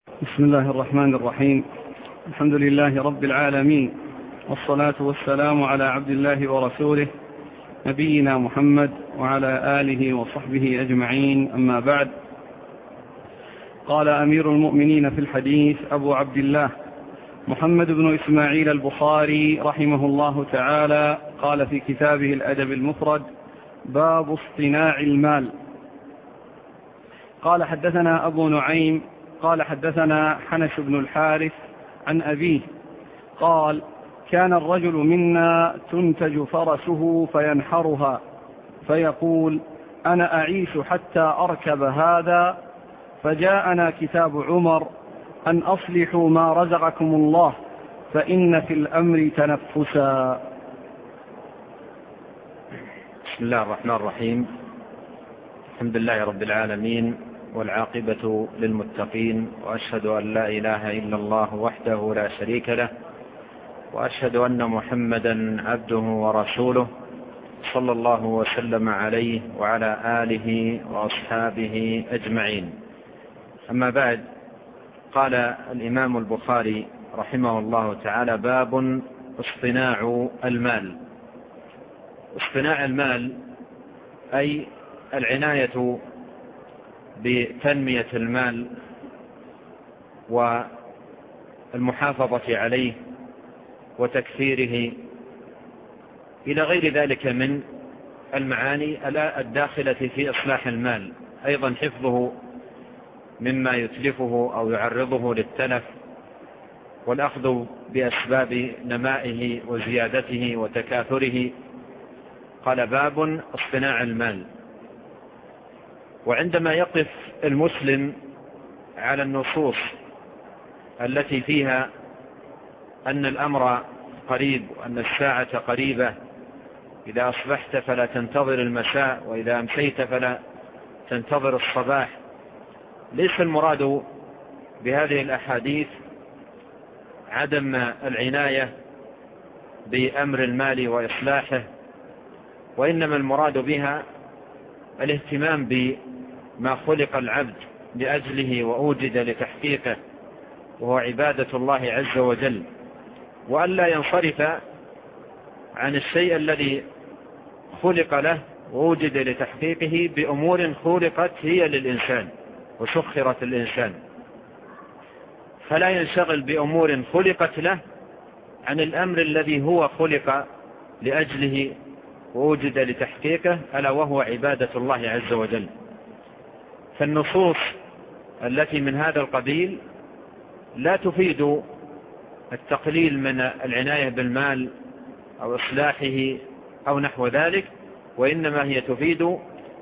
بسم الله الرحمن الرحيم. الحمد لله رب العالمين، والصلاة والسلام على عبد الله ورسوله نبينا محمد وعلى آله وصحبه أجمعين، أما بعد. قال أمير المؤمنين في الحديث أبو عبد الله محمد بن إسماعيل البخاري رحمه الله تعالى، قال في كتابه الأدب المفرد: باب اصطناع المال. قال حدثنا أبو نعيم قال حدثنا حنش بن الحارث عن أبيه قال: كان الرجل منا تنتج فرسه فينحرها فيقول: أنا أعيش حتى أركب هذا، فجاءنا كتاب عمر أن أصلحوا ما رزقكم الله فإن في الأمر تنفسا. بسم الله الرحمن الرحيم. الحمد لله رب العالمين، والعاقبة للمتقين، وأشهد أن لا إله إلا الله وحده لا شريك له، وأشهد أن محمدا عبده ورسوله، صلى الله وسلم عليه وعلى آله وأصحابه أجمعين. أما بعد، قال الإمام البخاري رحمه الله تعالى: باب اصطناع المال. اصطناع المال أي العناية بتنمية المال والمحافظة عليه وتكثيره إلى غير ذلك من المعاني الداخلة في إصلاح المال، أيضا حفظه مما يتلفه أو يعرضه للتلف، والأخذ بأسباب نمائه وزيادته وتكاثره. قال: باب اصطناع المال. وعندما يقف المسلم على النصوص التي فيها أن الأمر قريب وأن الساعة قريبة، إذا أصبحت فلا تنتظر المساء، وإذا أمسيت فلا تنتظر الصباح، ليس المراد بهذه الأحاديث عدم العناية بأمر المال وإصلاحه، وإنما المراد بها الاهتمام بما خلق العبد لأجله وأوجد لتحقيقه، وهو عبادة الله عز وجل، وأن لا ينصرف عن الشيء الذي خلق له ووجد لتحقيقه بأمور خلقت هي للإنسان وسخرت الإنسان، فلا ينشغل بأمور خلقت له عن الأمر الذي هو خلق لأجله ووجد لتحقيقه، ألا وهو عبادة الله عز وجل. فالنصوص التي من هذا القبيل لا تفيد التقليل من العناية بالمال أو إصلاحه أو نحو ذلك، وإنما هي تفيد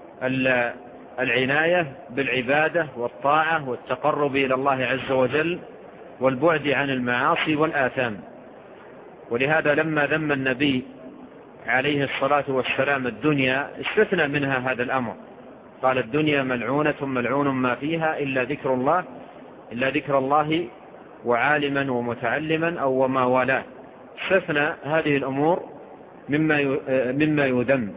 العناية بالعبادة والطاعة والتقرب إلى الله عز وجل والبعد عن المعاصي والآثام. ولهذا لما ذم النبي عليه الصلاة والسلام الدنيا استثنى منها هذا الأمر، قال: الدنيا ملعونة ملعون ما فيها إلا ذكر الله وعالما ومتعلما أو وما والاه. استثنى هذه الأمور مما يذم.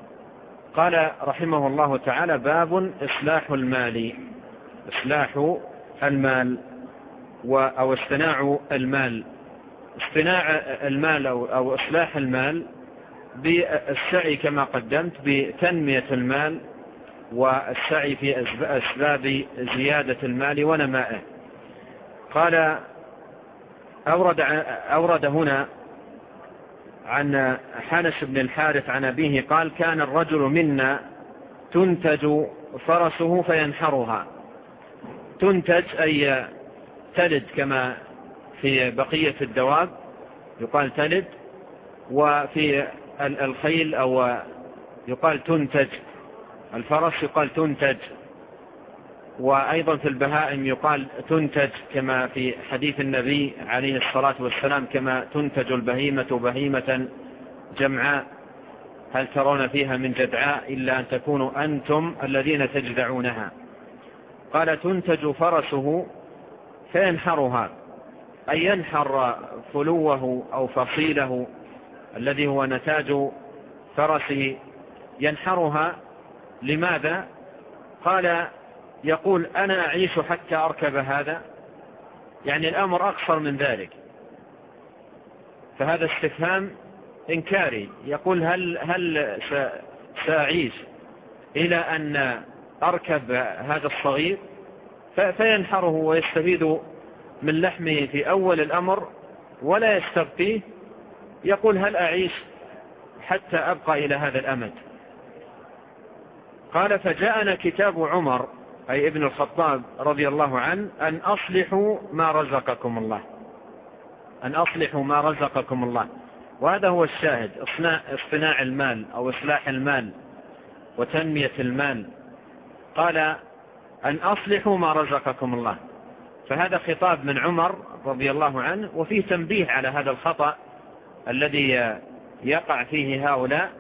قال رحمه الله تعالى: باب إصلاح المال. إصلاح المال أو اصطناع المال. اصطناع المال أو إصلاح المال بالسعي كما قدمت بتنمية المال والسعي في أسباب زيادة المال ونمائه. قال: أورد هنا عن حنش بن الحارث عن أبيه قال: كان الرجل منا تنتج فرسه فينحرها. تنتج أي تلد، كما في بقية الدواب يقال تلد، وفي الخيل أو يقال تنتج، الفرس يقال تنتج، وأيضا في البهائم يقال تنتج، كما في حديث النبي عليه الصلاة والسلام: كما تنتج البهيمة بهيمة جمعاء هل ترون فيها من جدعاء إلا أن تكونوا أنتم الذين تجدعونها. قال: تنتج فرسه فينحرها، أي ينحر فلوه أو فصيله الذي هو نتاج فرسه، ينحرها. لماذا؟ قال: يقول: أنا أعيش حتى أركب هذا، يعني الأمر أقصر من ذلك. فهذا استفهام إنكاري، يقول هل سأعيش إلى أن أركب هذا الصغير فينحره ويستفيد من لحمه في أول الأمر ولا يستبقيه؟ يقول هل أعيش حتى أبقى إلى هذا الأمد؟ قال فجاءنا كتاب عمر أي ابن الخطاب رضي الله عنه أن أصلحوا ما رزقكم الله، أن أصلحوا ما رزقكم الله. وهذا هو الشاهد، اصطناع المال أو إصلاح المال وتنمية المال. قال أن أصلحوا ما رزقكم الله، فهذا خطاب من عمر رضي الله عنه، وفيه تنبيه على هذا الخطأ الذي يقع فيه هؤلاء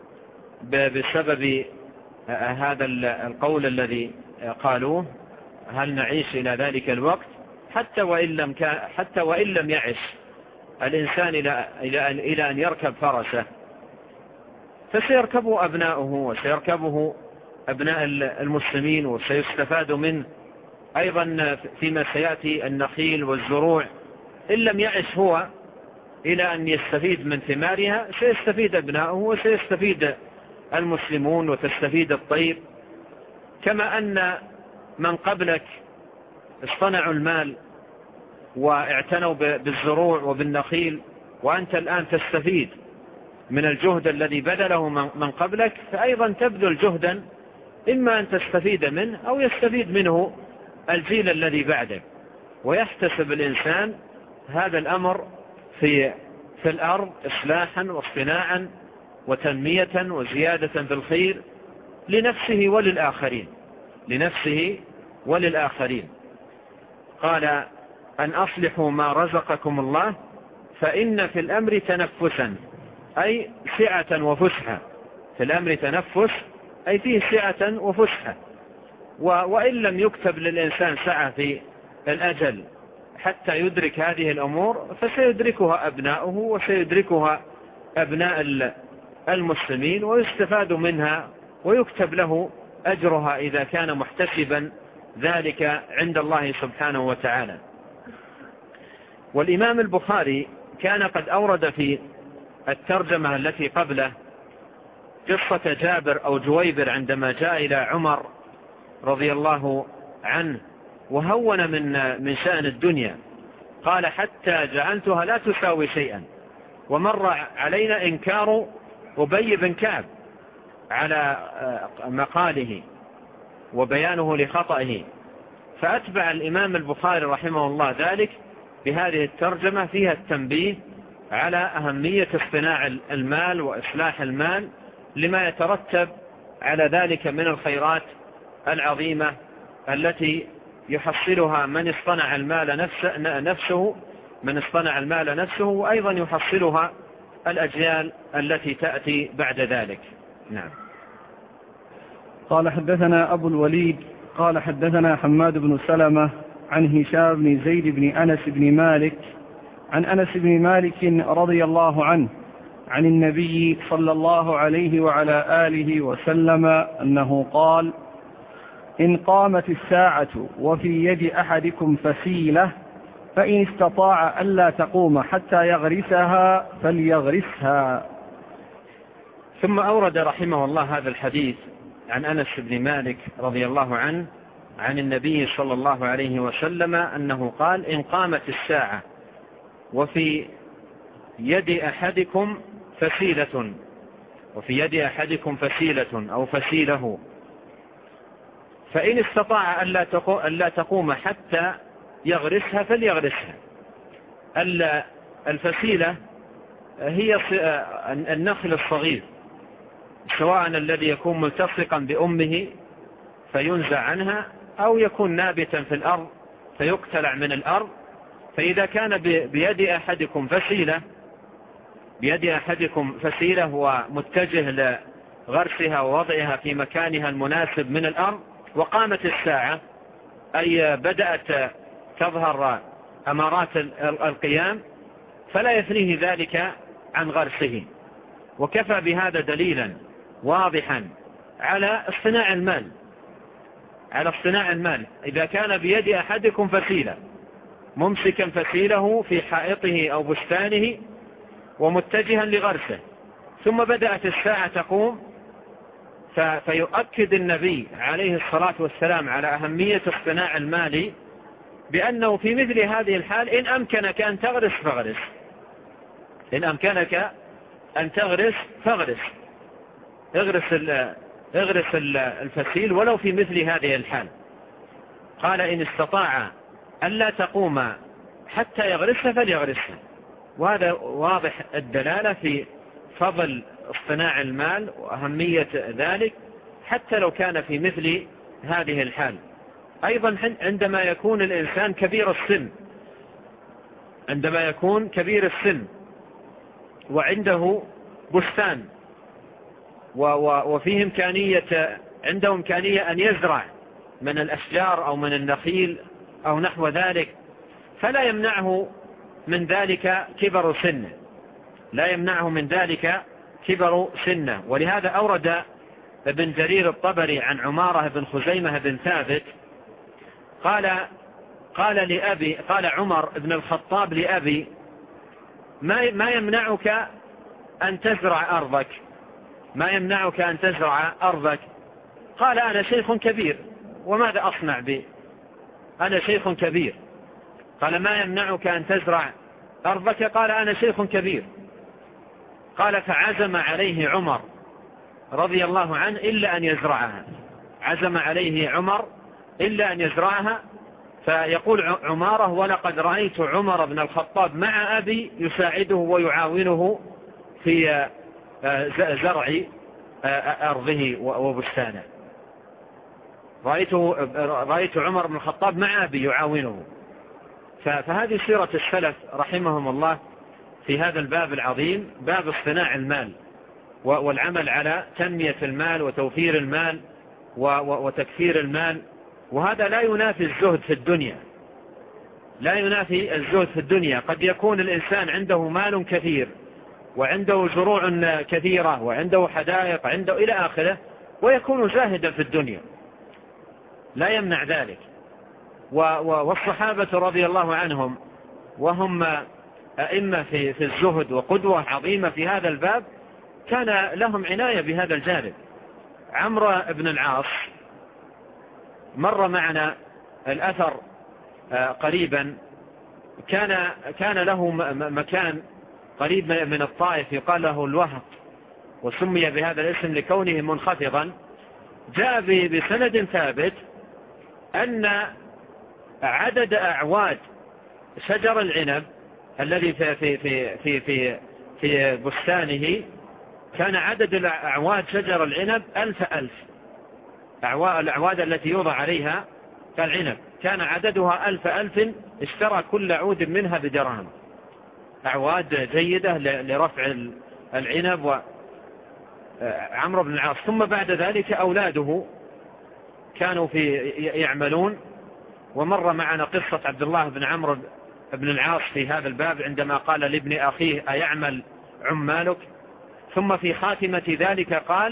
بسبب هذا القول الذي قالوه هل نعيش إلى ذلك الوقت، حتى وإن لم يعش الإنسان إلى أن يركب فرسه، فسيركبه أبناؤه وسيركبه أبناء المسلمين وسيستفاد منه أيضا فيما سيأتي النخيل والزروع. إن لم يعش هو إلى أن يستفيد من ثمارها سيستفيد أبناؤه وسيستفيد المسلمون وتستفيد الطير. كما أن من قبلك اصطنعوا المال واعتنوا بالزروع وبالنخيل، وأنت الآن تستفيد من الجهد الذي بذله من قبلك، فأيضا تبذل جهدا إما أن تستفيد منه أو يستفيد منه الجيل الذي بعدك. ويحتسب الإنسان هذا الأمر في الأرض إصلاحا واصطناعا وتنمية وزيادة بالخير لنفسه وللآخرين. قال أن أصلحوا ما رزقكم الله فإن في الأمر تنفسا أي سعة وفسحة. في الأمر تنفس أي فيه سعة وفسحة، وإن لم يكتب للإنسان سعة في الأجل حتى يدرك هذه الأمور فسيدركها أبناؤه وسيدركها أبناء المسلمين ويستفاد منها ويكتب له أجرها إذا كان محتسبا ذلك عند الله سبحانه وتعالى. والإمام البخاري كان قد أورد في الترجمة التي قبله قصة جابر أو جويبر عندما جاء إلى عمر رضي الله عنه وهون من شأن الدنيا، قال حتى جعلتها لا تساوي شيئا. ومر علينا إنكار أبي بن كعب على مقاله وبيانه لخطئه، فأتبع الإمام البخاري رحمه الله ذلك بهذه الترجمة فيها التنبيه على أهمية اصطناع المال وإصلاح المال لما يترتب على ذلك من الخيرات العظيمة التي يحصلها من اصطنع المال نفسه وأيضا يحصلها الأجيال التي تأتي بعد ذلك. نعم. قال حدثنا أبو الوليد قال حدثنا حماد بن سلمة عن هشام بن زيد بن أنس بن مالك عن أنس بن مالك رضي الله عنه عن النبي صلى الله عليه وعلى آله وسلم أنه قال: إن قامت الساعة وفي يد أحدكم فسيلة فإن استطاع ألا تقوم حتى يغرسها فليغرسها. ثم أورد رحمه الله هذا الحديث عن أنس بن مالك رضي الله عنه عن النبي صلى الله عليه وسلم أنه قال: إن قامت الساعة وفي يد أحدكم فسيلة أو فسيله فإن استطاع ألا تقوم حتى يغرسها فليغرسها. الفسيلة هي النخل الصغير، سواء الذي يكون ملتصقا بأمه فينزع عنها أو يكون نابتا في الأرض فيقتلع من الأرض. فإذا كان بيد أحدكم فسيلة ومتجه لغرسها ووضعها في مكانها المناسب من الأرض وقامت الساعة أي بدأت تظهر أمارات القيام فلا يثنيه ذلك عن غرسه. وكفى بهذا دليلا واضحا على اصطناع المال. إذا كان بيد أحدكم فسيلة ممسكا فسيله في حائطه أو بستانه ومتجها لغرسه. ثم بدأت الساعة تقوم، فيؤكد النبي عليه الصلاة والسلام على أهمية اصطناع المال بأنه في مثل هذه الحال إن أمكنك أن تغرس فاغرس، إن أمكنك أن تغرس فاغرس، اغرس الفسيل ولو في مثل هذه الحال. قال إن استطاع ألا تقوم حتى يغرسها فليغرسها. وهذا واضح الدلالة في فضل اصطناع المال وأهمية ذلك حتى لو كان في مثل هذه الحال. أيضا عندما يكون الإنسان كبير السن، عندما يكون كبير السن وعنده بستان وفيه عنده إمكانية أن يزرع من الأشجار أو من النخيل أو نحو ذلك، فلا يمنعه من ذلك كبر سنه، لا يمنعه من ذلك كبر سنه. ولهذا أورد ابن جرير الطبري عن عمارة بن خزيمة بن ثابت قال عمر بن الخطاب لأبي: ما يمنعك أن تزرع أرضك، ما يمنعك أن تزرع أرضك؟ قال: أنا شيخ كبير، وماذا أصنع بي؟ أنا شيخ كبير. قال: ما يمنعك أن تزرع أرضك؟ قال: أنا شيخ كبير. قال: فعزم عليه عمر رضي الله عنه إلا أن يزرعها، عزم عليه عمر إلا أن يزرعها. فيقول عمارة: ولقد رأيت عمر بن الخطاب مع أبي يساعده ويعاونه في زرع أرضه وبستانه. رأيت عمر بن الخطاب مع أبي يعاونه. فهذه سيرة السلف رحمهم الله في هذا الباب العظيم، باب اصطناع المال والعمل على تنمية المال وتوفير المال وتكثير المال. وهذا لا ينافي الزهد في الدنيا، لا ينافي الزهد في الدنيا. قد يكون الإنسان عنده مال كثير وعنده زروع كثيرة وعنده حدائق عنده إلى آخره، ويكون زاهدا في الدنيا، لا يمنع ذلك. والصحابة رضي الله عنهم وهم أئمة في الزهد وقدوة عظيمة في هذا الباب، كان لهم عناية بهذا الجانب. عمرو بن العاص مر معنا الأثر قريبا، كان له مكان قريب من الطائف يقال له الوهق، وسمي بهذا الاسم لكونه منخفضا. جاء بسند ثابت أن عدد أعواد شجر العنب الذي في بستانه، كان عدد الأعواد شجر العنب 1000. الأعواد التي يوضع عليها كالعنب كان عددها 1000. اشترى كل عود منها بدرهم، أعواد جيدة لرفع العنب. عمرو بن العاص. ثم بعد ذلك أولاده كانوا يعملون. ومر معنا قصة عبد الله بن عمرو بن العاص في هذا الباب عندما قال لابن أخيه: أيعمل عمالك؟ ثم في خاتمة ذلك قال: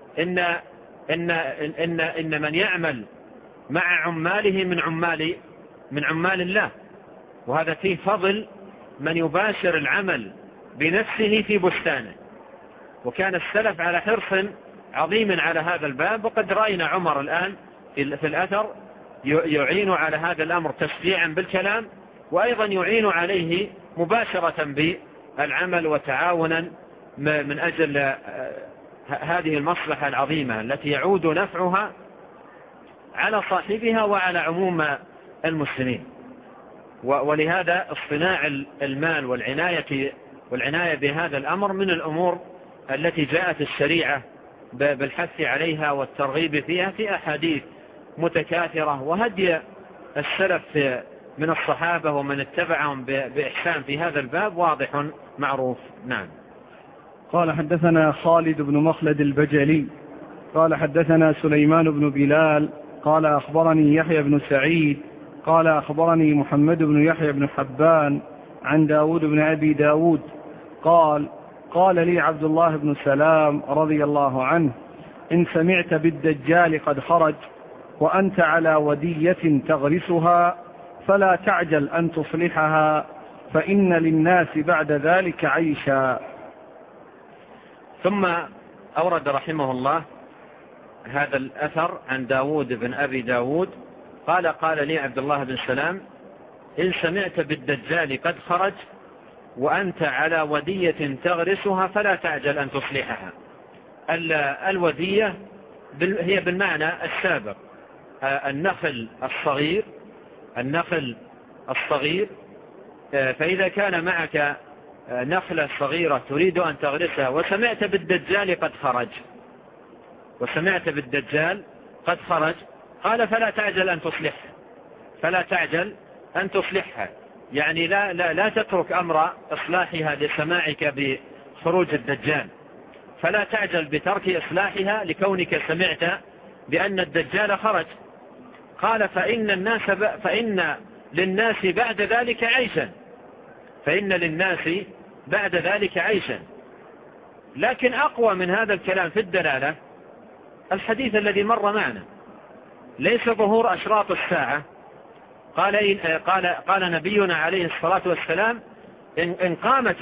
إن من يعمل مع عماله من عمال الله. وهذا فيه فضل من يباشر العمل بنفسه في بستانه. وكان السلف على حرص عظيم على هذا الباب. وقد رأينا عمر الآن في الأثر يعين على هذا الأمر تشجيعا بالكلام، وأيضا يعين عليه مباشرة بالعمل وتعاونا من أجل هذه المصلحة العظيمة التي يعود نفعها على صاحبها وعلى عموم المسلمين. ولهذا اصطناع المال والعناية بهذا الأمر من الأمور التي جاءت الشريعة بالحث عليها والترغيب فيها في أحاديث متكاثرة. وهدي السلف من الصحابة ومن اتبعهم بإحسان في هذا الباب واضح معروف. نعم. قال: حدثنا خالد بن مخلد البجلي قال: حدثنا سليمان بن بلال قال: أخبرني يحيى بن سعيد قال: أخبرني محمد بن يحيى بن حبان عن داود بن أبي داود قال لي عبد الله بن سلام رضي الله عنه: إن سمعت بالدجال قد خرج وأنت على ودية تغرسها فلا تعجل أن تصلحها فإن للناس بعد ذلك عيشا. ثم أورد رحمه الله هذا الأثر عن داود بن أبي داود قال لي عبد الله بن سلام: إن سمعت بالدجال قد خرج وأنت على ودية تغرسها فلا تعجل أن تصلحها. الودية هي بالمعنى السابق، النخل الصغير. فإذا كان معك نخلة صغيرة تريد أن تغرسها وسمعت بالدجال قد خرج قال فلا تعجل أن تصلحها، يعني لا تترك أمر إصلاحها لسماعك بخروج الدجال، فلا تعجل بترك إصلاحها لكونك سمعت بأن الدجال خرج. قال فإن للناس بعد ذلك عيشا. لكن أقوى من هذا الكلام في الدلالة الحديث الذي مر معنا: ليس ظهور أشراط الساعة. قال نبينا عليه الصلاة والسلام: إن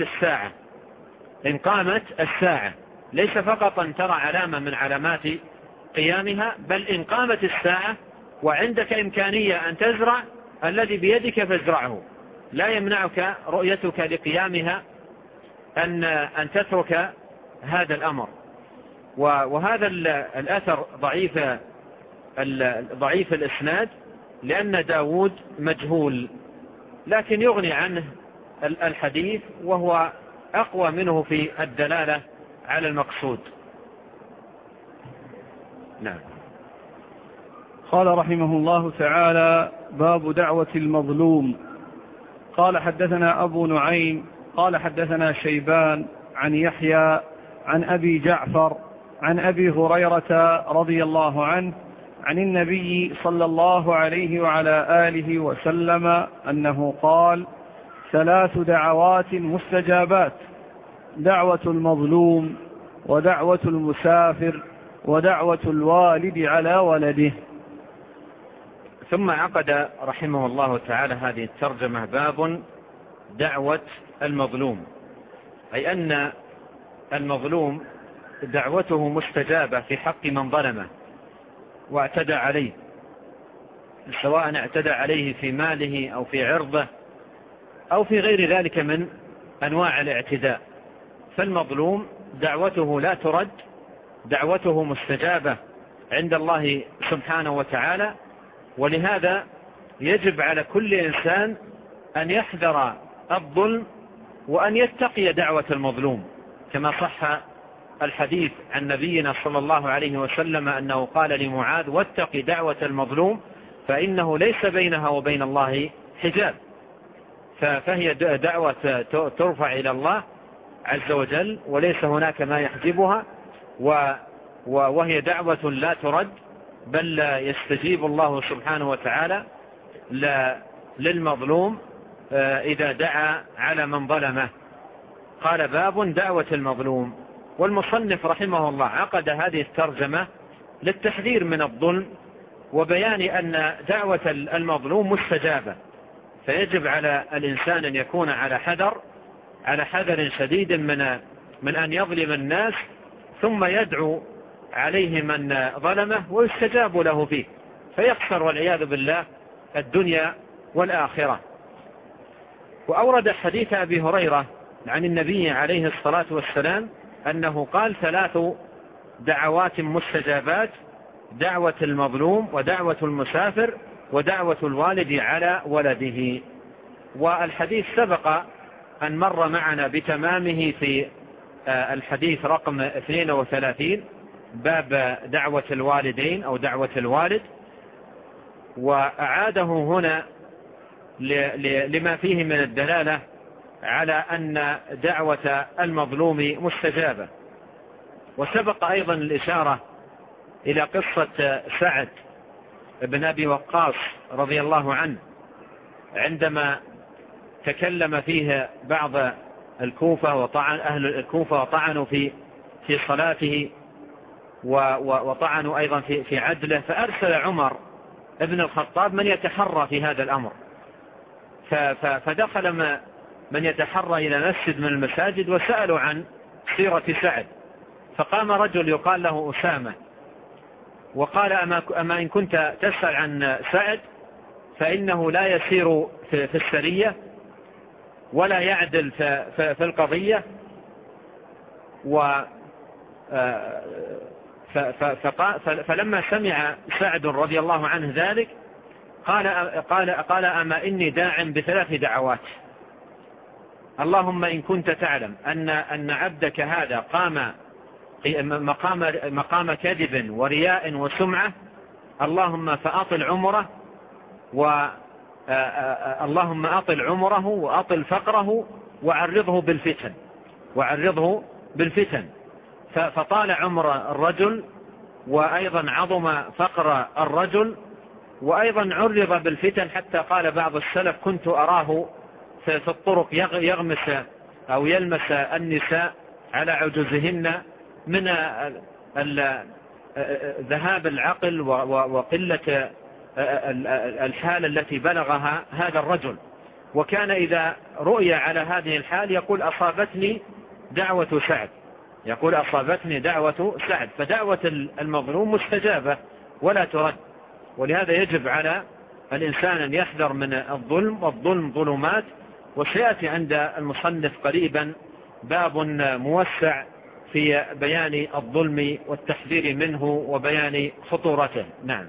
قامت الساعة ليس فقط أن ترى علامة من علامات قيامها، بل إن قامت الساعة وعندك إمكانية أن تزرع الذي بيدك فازرعه، لا يمنعك رؤيتك لقيامها أن تترك هذا الأمر. وهذا الأثر ضعيف الإسناد، لأن داود مجهول، لكن يغني عنه الحديث وهو أقوى منه في الدلالة على المقصود. نعم. قال رحمه الله تعالى: باب دعوة المظلوم. قال حدثنا أبو نعيم قال حدثنا شيبان عن يحيى عن أبي جعفر عن أبي هريرة رضي الله عنه عن النبي صلى الله عليه وعلى آله وسلم أنه قال: 3 دعوات مستجابات: دعوة المظلوم، ودعوة المسافر، ودعوة الوالد على ولده. ثم عقد رحمه الله تعالى هذه الترجمة: باب دعوة المظلوم، أي أن المظلوم دعوته مستجابة في حق من ظلمه واعتدى عليه، سواء اعتدى عليه في ماله أو في عرضه أو في غير ذلك من أنواع الاعتداء. فالمظلوم دعوته لا ترد، دعوته مستجابة عند الله سبحانه وتعالى. ولهذا يجب على كل إنسان أن يحذر الظلم وأن يتقي دعوة المظلوم، كما صح الحديث عن نبينا صلى الله عليه وسلم أنه قال لمعاذ: واتق دعوة المظلوم فإنه ليس بينها وبين الله حجاب. فهي دعوة ترفع إلى الله عز وجل وليس هناك ما يحجبها، وهي دعوة لا ترد، بل يستجيب الله سبحانه وتعالى للمظلوم إذا دعا على من ظلمه. قال: باب دعوة المظلوم. والمصنف رحمه الله عقد هذه الترجمة للتحذير من الظلم وبيان أن دعوة المظلوم مستجابة، فيجب على الإنسان أن يكون على حذر شديد من أن يظلم الناس ثم يدعو عليه من ظلمه ويستجاب له فيه فيخسر والعياذ بالله الدنيا والآخرة. وأورد حديث أبي هريرة عن النبي عليه الصلاة والسلام أنه قال: 3 دعوات مستجابات: دعوة المظلوم، ودعوة المسافر، ودعوة الوالد على ولده. والحديث سبق أن مر معنا بتمامه في الحديث رقم 32، باب دعوة الوالدين أو دعوة الوالد، وأعاده هنا لما فيه من الدلالة على أن دعوة المظلوم مستجابة. وسبق أيضا الإشارة إلى قصة سعد بن أبي وقاص رضي الله عنه عندما تكلم فيه بعض الكوفة وطعن أهل الكوفة وطعنوا في صلاته وطعنوا أيضا في عدله، فأرسل عمر ابن الخطاب من يتحرى في هذا الأمر، فدخل من يتحرى إلى مسجد من المساجد وسألوا عن سيرة سعد، فقام رجل يقال له أسامة وقال أما إن كنت تسأل عن سعد فإنه لا يسير في السرية ولا يعدل في القضية. فلما سمع سعد رضي الله عنه ذلك قال أما إني داع ب3 دعوات. اللهم إن كنت تعلم أن عبدك هذا قام مقام كذب ورياء وسمعة، اللهم فأطل عمره اللهم أطل عمره وأطل فقره وعرضه بالفتن. فطال عمر الرجل وأيضا عظم فقر الرجل وأيضا عرض بالفتن، حتى قال بعض السلف كنت أراه في الطرق يغمس أو يلمس النساء على عجوزهن من ذهاب العقل وقلة الحالة التي بلغها هذا الرجل. وكان إذا رؤي على هذه الحال يقول أصابتني دعوة سعد. فدعوة المظلوم مستجابة ولا ترد، ولهذا يجب على الإنسان أن يحذر من الظلم، والظلم ظلمات. وسيأتي عند المصنف قريبا باب موسع في بيان الظلم والتحذير منه وبيان خطورته. نعم.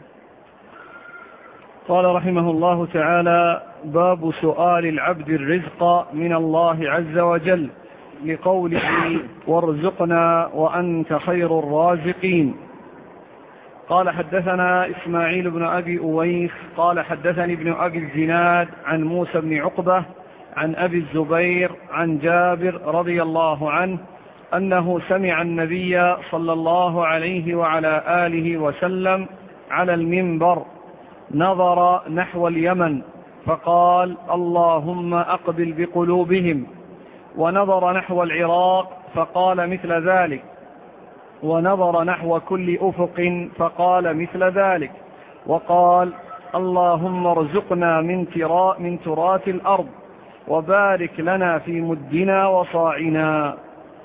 قال رحمه الله تعالى: باب سؤال العبد الرزق من الله عز وجل، لقوله وارزقنا وأنت خير الرازقين. قال حدثنا إسماعيل بن أبي أويس قال حدثني ابن أبي الزناد عن موسى بن عقبة عن أبي الزبير عن جابر رضي الله عنه أنه سمع النبي صلى الله عليه وعلى آله وسلم على المنبر نظر نحو اليمن فقال: اللهم أقبل بقلوبهم. ونظر نحو العراق فقال مثل ذلك. ونظر نحو كل أفق فقال مثل ذلك. وقال: اللهم ارزقنا من تراث الأرض وبارك لنا في مدنا وصاعنا.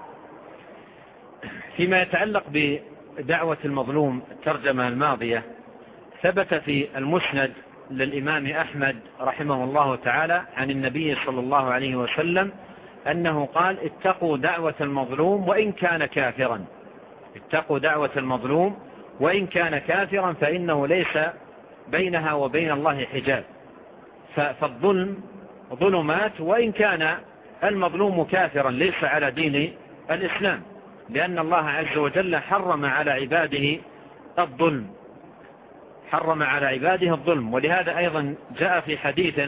فيما يتعلق بدعوة المظلوم الترجمة الماضية، ثبت في المسند للإمام أحمد رحمه الله تعالى عن النبي صلى الله عليه وسلم أنه قال: اتقوا دعوة المظلوم وإن كان كافرا. اتقوا دعوة المظلوم وإن كان كافرا فإنه ليس بينها وبين الله حجاب. فالظلم ظلمات وإن كان المظلوم كافرا ليس على دين الإسلام، لأن الله عز وجل حرم على عباده الظلم. ولهذا أيضا جاء في حديث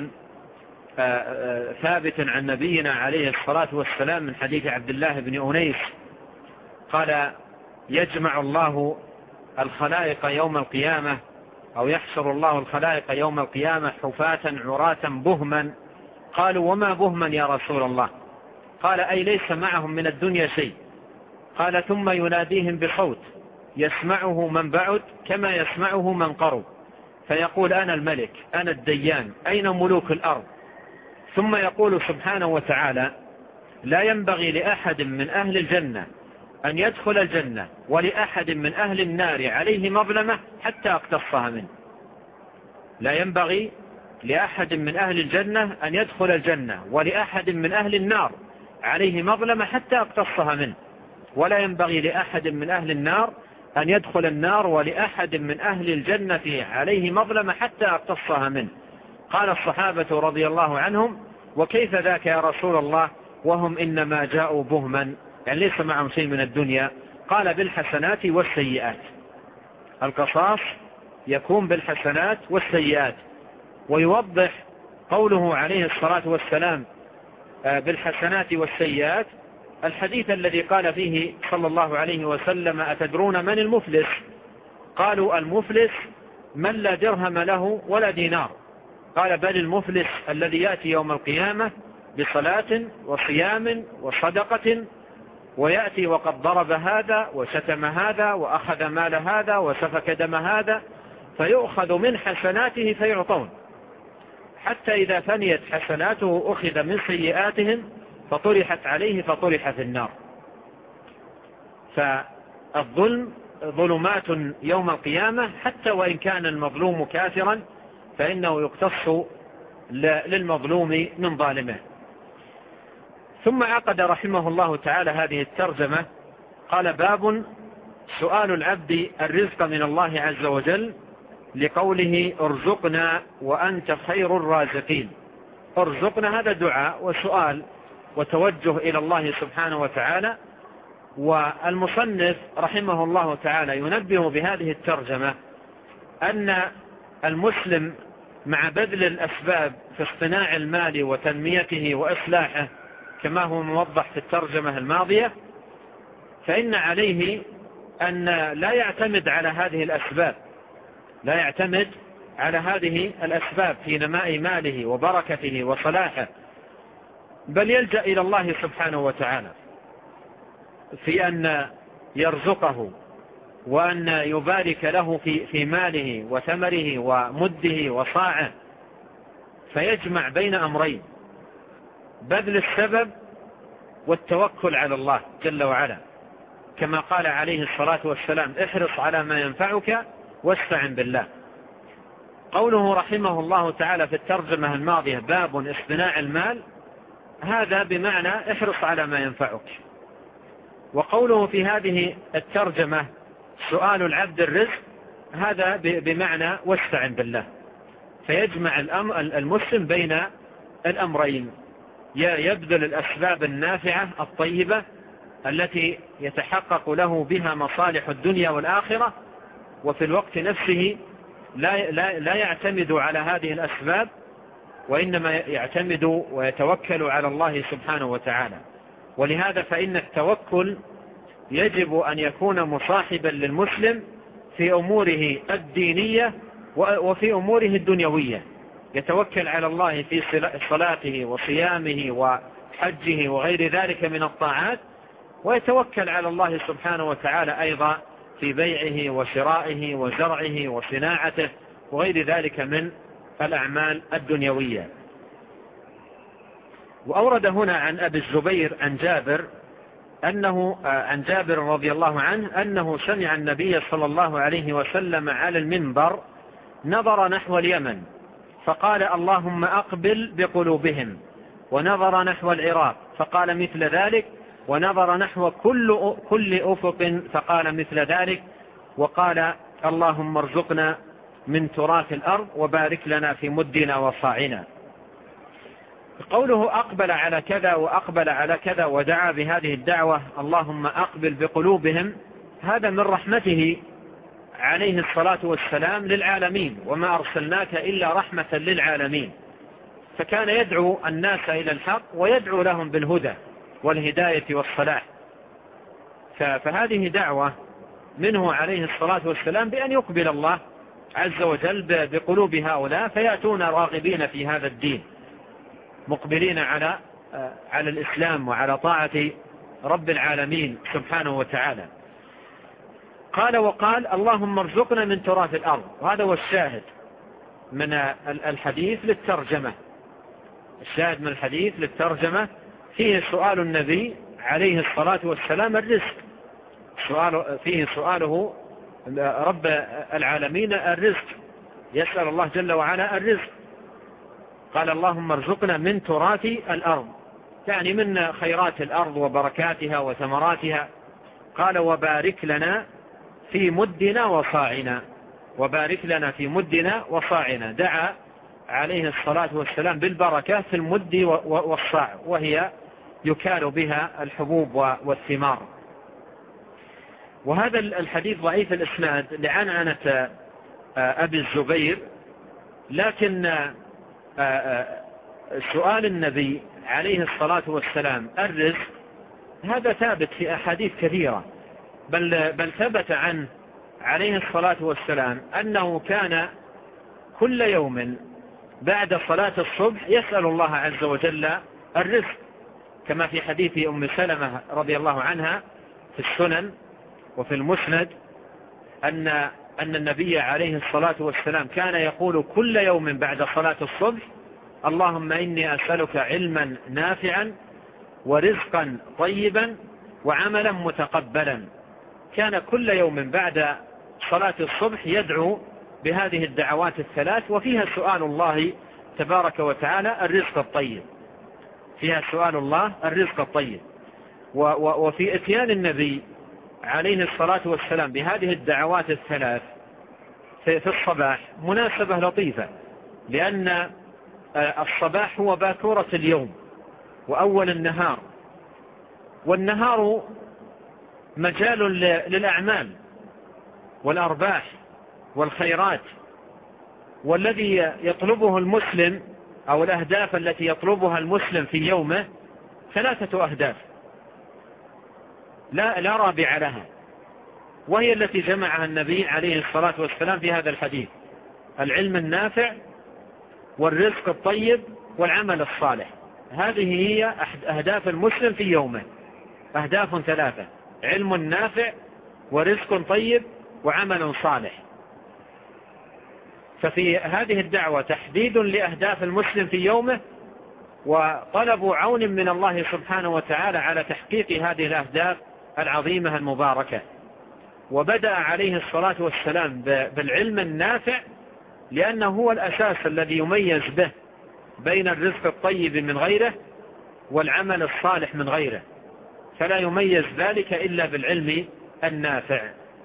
ثابت عن نبينا عليه الصلاة والسلام من حديث عبد الله بن أنيس قال: يجمع الله الخلائق يوم القيامة، أو يحشر الله الخلائق يوم القيامة حفاة عراة بهما. قالوا: وما بهما يا رسول الله؟ قال: أي ليس معهم من الدنيا شيء. قال: ثم يناديهم بصوت يسمعه من بعد كما يسمعه من قرب، فيقول: أنا الملك، أنا الديان، أين ملوك الأرض؟ ثم يقول سبحانه وتعالى: لا ينبغي لأحد من أهل الجنة أن يدخل الجنة ولأحد من أهل النار عليه مظلمة حتى أقتصها منه. لا ينبغي لأحد من أهل الجنة أن يدخل الجنة ولأحد من أهل النار عليه مظلمة حتى أقتصها منه، ولا ينبغي لأحد من أهل النار أن يدخل النار ولأحد من أهل الجنة عليه مظلمة حتى أقتصها منه. قال الصحابة رضي الله عنهم: وكيف ذاك يا رسول الله وهم إنما جاءوا بهما، يعني ليس معهم شيء من الدنيا؟ قال: بالحسنات والسيئات. القصاص يكون بالحسنات والسيئات. ويوضح قوله عليه الصلاة والسلام بالحسنات والسيئات الحديث الذي قال فيه صلى الله عليه وسلم: أتدرون من المفلس؟ قالوا: المفلس من لا درهم له ولا دينار. قال: بل المفلس الذي يأتي يوم القيامة بصلاة وصيام وصدقة، ويأتي وقد ضرب هذا وشتم هذا وأخذ مال هذا وسفك دم هذا، فيؤخذ من حسناته فيعطون، حتى إذا فنيت حسناته أخذ من سيئاتهم فطرحت عليه فطرح في النار. فالظلم ظلمات يوم القيامة، حتى وإن كان المظلوم كافرا فإنه يقتص للمظلوم من ظالمه. ثم عقد رحمه الله تعالى هذه الترجمة، قال: باب سؤال العبد الرزق من الله عز وجل، لقوله: ارزقنا وأنت خير الرازقين. ارزقنا هذا دعاء وسؤال وتوجه إلى الله سبحانه وتعالى. والمصنف رحمه الله تعالى ينبه بهذه الترجمة أن المسلم مع بذل الأسباب في اصطناع المال وتنميته وإصلاحه كما هو موضح في الترجمة الماضية، فإن عليه أن لا يعتمد على هذه الأسباب، لا يعتمد على هذه الأسباب في نماء ماله وبركته وصلاحه، بل يلجأ إلى الله سبحانه وتعالى في أن يرزقه وأن يبارك له في ماله وثمره ومده وصاعه، فيجمع بين أمرين: بذل السبب والتوكل على الله جل وعلا، كما قال عليه الصلاة والسلام: احرص على ما ينفعك واستعن بالله. قوله رحمه الله تعالى في الترجمة الماضية: باب اصطناع المال، هذا بمعنى احرص على ما ينفعك. وقوله في هذه الترجمة سؤال العبد الرزق، هذا بمعنى واستعن بالله. فيجمع المسلم بين الأمرين: يبذل الأسباب النافعة الطيبة التي يتحقق له بها مصالح الدنيا والآخرة، وفي الوقت نفسه لا يعتمد على هذه الأسباب، وإنما يعتمد ويتوكل على الله سبحانه وتعالى. ولهذا فإن التوكل يجب أن يكون مصاحبا للمسلم في أموره الدينية وفي أموره الدنيوية. يتوكل على الله في صلاته وصيامه وحجه وغير ذلك من الطاعات، ويتوكل على الله سبحانه وتعالى أيضا في بيعه وشرائه وزرعه وصناعته وغير ذلك من الأعمال الدنيوية. وأورد هنا عن أبي الزبير عن جابر رضي الله عنه أنه سمع النبي صلى الله عليه وسلم على المنبر نظر نحو اليمن فقال: اللهم أقبل بقلوبهم، ونظر نحو العراق فقال مثل ذلك، ونظر نحو كل أفق فقال مثل ذلك، وقال: اللهم ارزقنا من تراث الأرض وبارك لنا في مدنا وصاعنا. قوله أقبل على كذا وأقبل على كذا ودعا بهذه الدعوة: اللهم أقبل بقلوبهم، هذا من رحمته عليه الصلاة والسلام للعالمين، وما أرسلناك إلا رحمة للعالمين. فكان يدعو الناس إلى الحق ويدعو لهم بالهدى والهداية والصلاح. فهذه دعوة منه عليه الصلاة والسلام بأن يقبل الله عز وجل بقلوب هؤلاء، فيأتون راغبين في هذا الدين، مقبلين على الإسلام وعلى طاعة رب العالمين سبحانه وتعالى. وقال: اللهم ارزقنا من تراث الأرض. وهذا هو الشاهد من الحديث للترجمة. الشاهد من الحديث للترجمة فيه سؤال النبي عليه الصلاة والسلام الرزق، فيه سؤاله رب العالمين الرزق، يسأل الله جل وعلا الرزق. قال: اللهم ارزقنا من تراث الأرض، يعني من خيرات الأرض وبركاتها وثمراتها. قال: وبارك لنا في مدنا وصاعنا، وبارك لنا في مدنا وصاعنا. دعا عليه الصلاة والسلام بالبركة في المد والصاع، وهي يكال بها الحبوب والثمار. وهذا الحديث ضعيف الإسناد لعنعنة أبي الزبير، لكن سؤال النبي عليه الصلاة والسلام الرزق هذا ثابت في أحاديث كثيرة، بل ثبت عنه عليه الصلاة والسلام أنه كان كل يوم بعد صلاة الصبح يسأل الله عز وجل الرزق، كما في حديث أم سلمة رضي الله عنها في السنن وفي المسند أن النبي عليه الصلاة والسلام كان يقول كل يوم بعد صلاة الصبح: اللهم إني أسألك علما نافعا ورزقا طيبا وعملا متقبلا. كان كل يوم بعد صلاة الصبح يدعو بهذه الدعوات الثلاث، وفيها سؤال الله تبارك وتعالى الرزق الطيب، فيها سؤال الله الرزق الطيب. وفي اتيان النبي عليه الصلاة والسلام بهذه الدعوات الثلاث في الصباح مناسبة لطيفة، لأن الصباح هو باكورة اليوم وأول النهار، والنهار مجال للأعمال والأرباح والخيرات، والذي يطلبه المسلم أو الأهداف التي يطلبها المسلم في يومه 3 أهداف لا رابع لها، وهي التي جمعها النبي عليه الصلاة والسلام في هذا الحديث: العلم النافع والرزق الطيب والعمل الصالح. هذه هي أهداف المسلم في يومه، أهداف 3: علم نافع ورزق طيب وعمل صالح. ففي هذه الدعوة تحديد لأهداف المسلم في يومه، وطلب عون من الله سبحانه وتعالى على تحقيق هذه الأهداف العظيمة المباركة. وبدأ عليه الصلاة والسلام بالعلم النافع، لأنه هو الأساس الذي يميز به بين الرزق الطيب من غيره والعمل الصالح من غيره، فلا يميز ذلك إلا بالعلم النافع.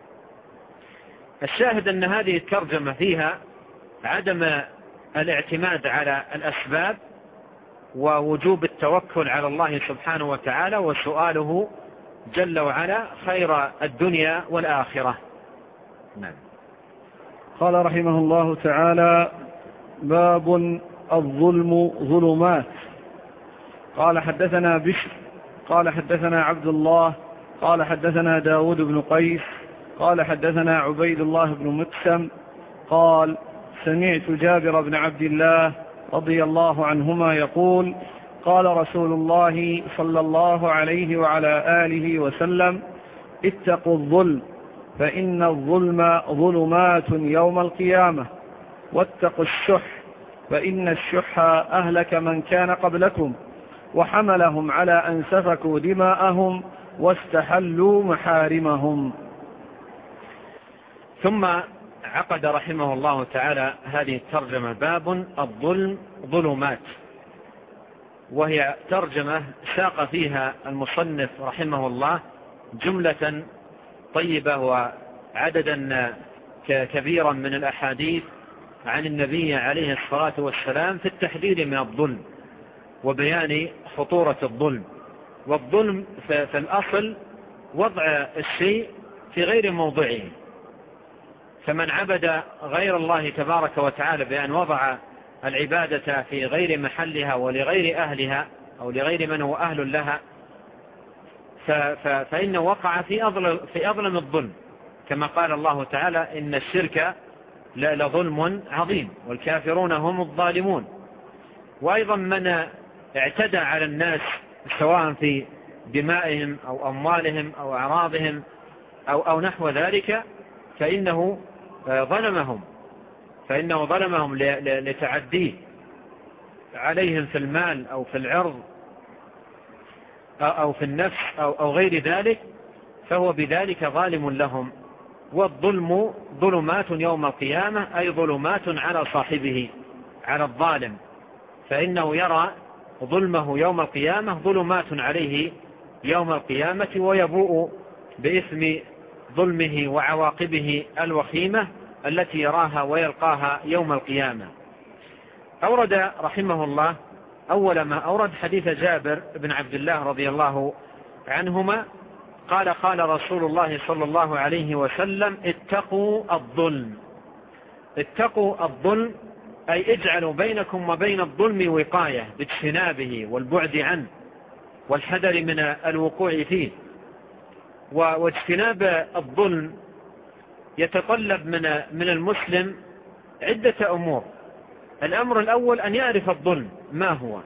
الشاهد أن هذه الترجمة فيها عدم الاعتماد على الأسباب، ووجوب التوكل على الله سبحانه وتعالى، وسؤاله جل وعلا خير الدنيا والآخرة. نعم. قال رحمه الله تعالى: باب الظلم ظلمات. قال حدثنا بشر قال حدثنا عبد الله قال حدثنا داود بن قيس قال حدثنا عبيد الله بن مقسم قال: سمعت جابر بن عبد الله رضي الله عنهما يقول: قال رسول الله صلى الله عليه وعلى آله وسلم: اتقوا الظلم فإن الظلم ظلمات يوم القيامة، واتقوا الشح فإن الشح أهلك من كان قبلكم وحملهم على أن سفكوا دماءهم واستحلوا محارمهم. ثم عقد رحمه الله تعالى هذه الترجمة: باب الظلم ظلمات، وهي ترجمة ساق فيها المصنف رحمه الله جملة طيبة وعددا كبيرا من الأحاديث عن النبي عليه الصلاة والسلام في التحذير من الظلم وبيان خطورة الظلم. والظلم في الأصل وضع الشيء في غير موضعه، فمن عبد غير الله تبارك وتعالى بأن وضع العبادة في غير محلها ولغير أهلها أو لغير من هو أهل لها، فإنه وقع في أظلم الظلم، كما قال الله تعالى: إن الشرك لظلم عظيم والكافرون هم الظالمون. وأيضا من اعتدى على الناس سواء في دمائهم أو أموالهم أو أعراضهم أو نحو ذلك فإنه ظلمهم لتعديه عليهم في المال أو في العرض أو في النفس أو غير ذلك، فهو بذلك ظالم لهم. والظلم ظلمات يوم القيامة، أي ظلمات على صاحبه، على الظالم، فإنه يرى ظلمه يوم القيامة ظلمات عليه يوم القيامة، ويبوء بإثم ظلمه وعواقبه الوخيمة التي يراها ويلقاها يوم القيامة. أورد رحمه الله أول ما أورد حديث جابر بن عبد الله رضي الله عنهما قال: قال رسول الله صلى الله عليه وسلم: اتقوا الظلم. اتقوا الظلم أي اجعلوا بينكم وبين الظلم وقاية باجتنابه والبعد عنه والحذر من الوقوع فيه. واجتناب الظلم يتطلب من المسلم عدة أمور. الأمر الأول أن يعرف الظلم ما هو،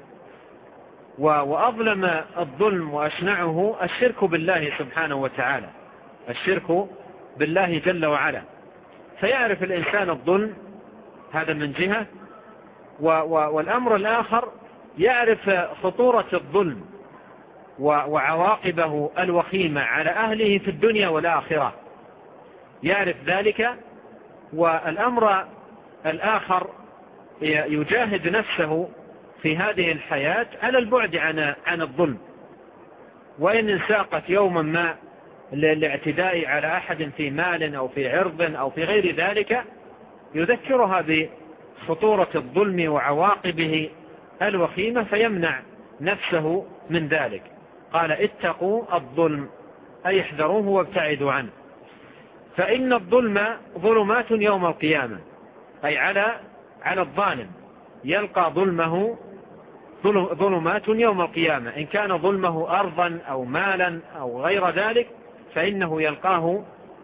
وأظلم الظلم وأشنعه الشرك بالله سبحانه وتعالى، الشرك بالله جل وعلا. فيعرف الإنسان الظلم هذا من جهة، والأمر الآخر يعرف خطورة الظلم وعواقبه الوخيمة على أهله في الدنيا والآخرة، يعرف ذلك. والأمر الآخر يجاهد نفسه في هذه الحياة على البعد عن الظلم، وإن انساقت يوما ما للاعتداء على أحد في مال أو في عرض أو في غير ذلك يذكرها بخطورة الظلم وعواقبه الوخيمة فيمنع نفسه من ذلك. قال اتقوا الظلم أي احذروه وابتعدوا عنه، فإن الظلم ظلمات يوم القيامة، أي على الظالم يلقى ظلمه ظلمات يوم القيامة، إن كان ظلمه أرضا أو مالا أو غير ذلك فإنه يلقاه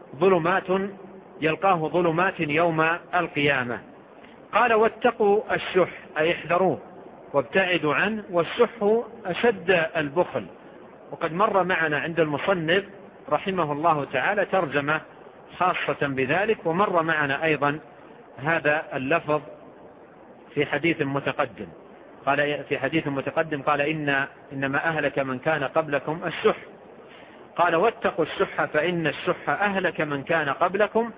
ظلمات يوم القيامة. قال واتقوا الشح أي احذروه وابتعدوا عنه، والشح أشد البخل. وقد مر معنا عند المصنف رحمه الله تعالى ترجمة خاصة بذلك، ومر معنا أيضا هذا اللفظ في حديث متقدم. قال إنما أهلك من كان قبلكم الشح. قال واتقوا الشح فإن الشح أهلك من كان قبلكم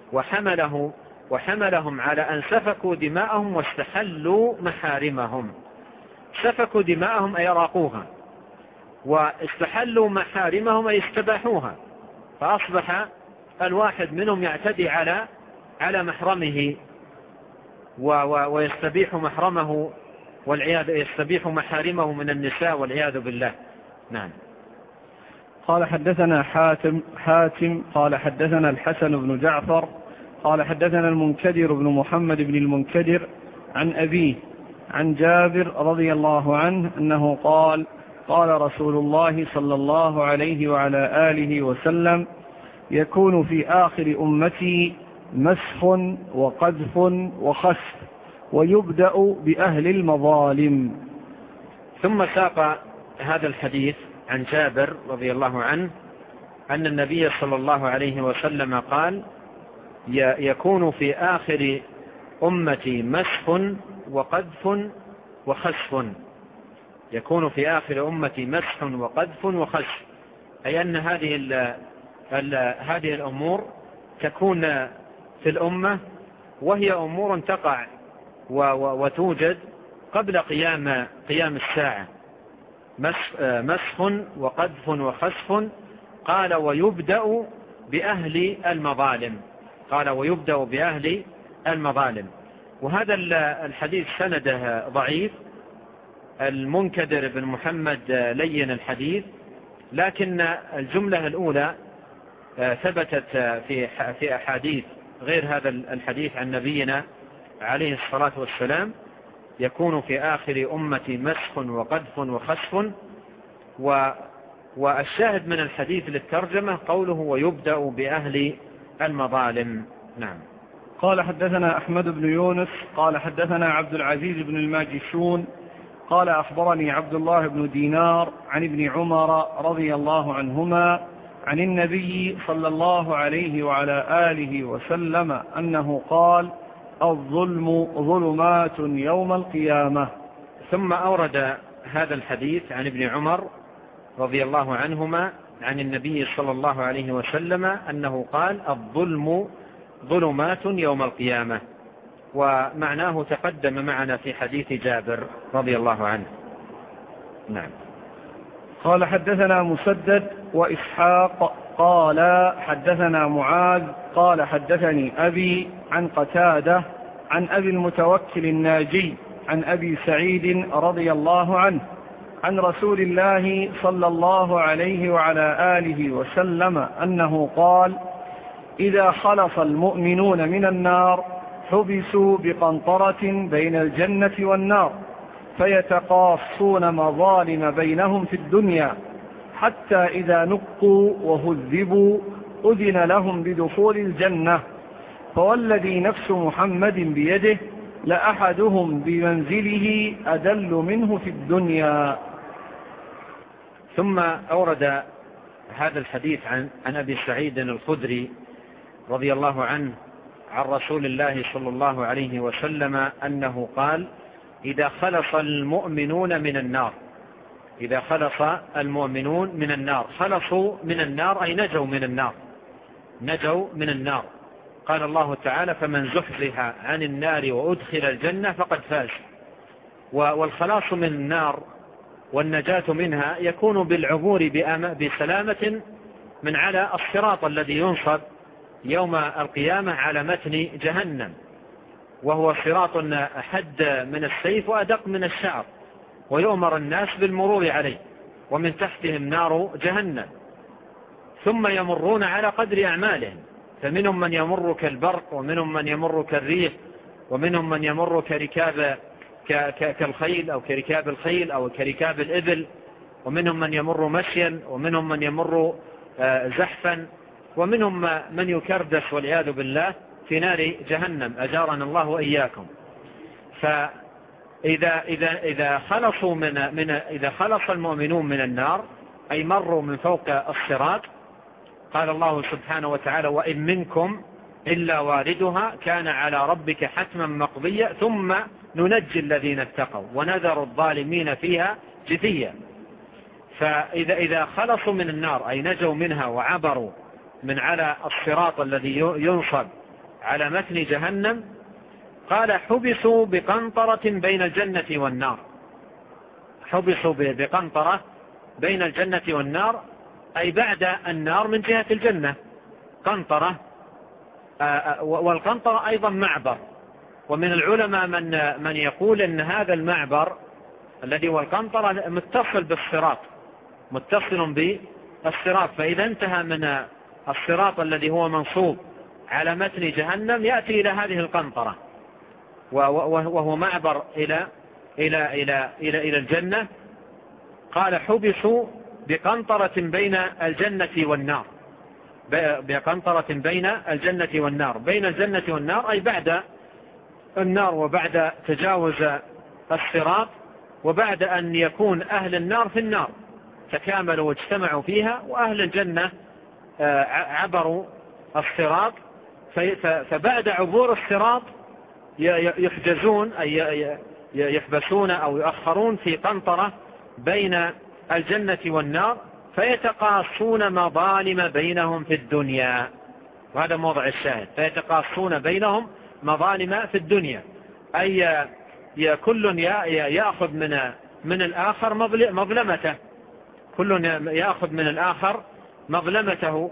وحملهم على أن سفكوا دماءهم واستحلوا محارمهم. سفكوا دماءهم أي راقوها، واستحلوا محارمهم أي استباحوها، فأصبح الواحد منهم يعتدي على محرمه ويستبيح محرمه يستبيح محارمه من النساء والعياذ بالله. نعم. قال حدثنا حاتم قال حدثنا الحسن بن جعفر قال حدثنا المنكدر بن محمد بن المنكدر عن أبيه عن جابر رضي الله عنه أنه قال قال رسول الله صلى الله عليه وعلى آله وسلم يكون في آخر أمتي مسخ وقذف وخسف ويبدأ بأهل المظالم. ثم ساق هذا الحديث عن جابر رضي الله عنه أن النبي صلى الله عليه وسلم قال يكون في آخر أمتي مسخ وقذف وخسف. يكون في آخر أمتي مسخ وقذف وخسف، أي أن هذه الأمور تكون في الأمة، وهي أمور تقع وتوجد قبل قيام الساعة. مسخ وقذف وخسف. قال ويبدأ بأهل المظالم. وهذا الحديث سنده ضعيف. المنكدر بن محمد لين الحديث، لكن الجملة الأولى ثبتت في أحاديث غير هذا الحديث عن نبينا عليه الصلاة والسلام يكون في آخر أمتي مسخ وقذف وخسف. والشاهد من الحديث للترجمة قوله ويبدأ بأهل المظالم. نعم. قال حدثنا أحمد بن يونس قال حدثنا عبد العزيز بن الماجشون قال أخبرني عبد الله بن دينار عن ابن عمر رضي الله عنهما عن النبي صلى الله عليه وعلى آله وسلم أنه قال الظلم ظلمات يوم القيامة. ثم أورد هذا الحديث عن ابن عمر رضي الله عنهما عن النبي صلى الله عليه وسلم أنه قال الظلم ظلمات يوم القيامة، ومعناه تقدم معنا في حديث جابر رضي الله عنه. نعم. قال حدثنا مسدد وإسحاق قال حدثنا معاذ قال حدثني أبي عن قتادة عن أبي المتوكل الناجي عن أبي سعيد رضي الله عنه عن رسول الله صلى الله عليه وعلى آله وسلم أنه قال إذا خلص المؤمنون من النار حبسوا بقنطرة بين الجنة والنار فيتقاصون مظالم بينهم في الدنيا حتى إذا نقوا وهذبوا أذن لهم بدخول الجنة، فوالذي نفس محمد بيده لأحدهم بمنزله أدل منه في الدنيا. ثم أورد هذا الحديث عن أبي سعيد الخدري رضي الله عنه عن رسول الله صلى الله عليه وسلم أنه قال إذا خلص المؤمنون من النار، إذا خلص المؤمنون من النار. خلصوا من النار أي نجوا من النار، نجوا من النار. قال الله تعالى: فمن زحزح عن النار وأدخل الجنة فقد فاز. والخلاص من النار والنجاة منها يكون بالعبور بسلامة من على الصراط الذي ينصب يوم القيامة على متن جهنم، وهو صراط حد من السيف وأدق من الشعر، ويؤمر الناس بالمرور عليه، ومن تحتهم نار جهنم، ثم يمرون على قدر أعمالهم، فمنهم من يمر كالبرق، ومنهم من يمر كالريح، ومنهم من يمر كالخيل أو كركاب الخيل أو كركاب الإبل، ومنهم من يمر مشيا، ومنهم من يمر زحفا، ومنهم من يكردس والعياذ بالله في نار جهنم، أجارنا الله وإياكم. فإذا خلصوا إذا خلص المؤمنون من النار أي مروا من فوق الصراط، قال الله سبحانه وتعالى: وإن منكم إلا واردها كان على ربك حتما مقضيا ثم ننجي الذين اتقوا ونذر الظالمين فيها جثيا. فإذا خلصوا من النار أي نجوا منها وعبروا من على الصراط الذي ينصب على متن جهنم، قال: حبسوا بقنطرة بين الجنة والنار. حبسوا بقنطرة بين الجنة والنار أي بعد النار من جهة الجنة قنطرة، والقنطرة أيضا معبر. ومن العلماء من يقول أن هذا المعبر الذي هو القنطرة متصل بالصراط، متصل بالصراط، فإذا انتهى من الصراط الذي هو منصوب على متن جهنم يأتي إلى هذه القنطرة، وهو معبر إلى الجنة. قال: حبسوا بقنطرة بين الجنة والنار، بقنطرة بين الجنة والنار. بين الجنة والنار أي بعد النار وبعد تجاوز الصراط، وبعد أن يكون أهل النار في النار تكاملوا واجتمعوا فيها، وأهل الجنة عبروا الصراط. فبعد عبور الصراط يحجزون أي يحبسون أو يؤخرون في قنطرة بين الجنة والنار، فيتقاصون مظالم بينهم في الدنيا. وهذا موضع الشاهد: فيتقاصون بينهم مظالم في الدنيا، أي كل يأخذ من الآخر مظلمته، كل يأخذ من الآخر مظلمته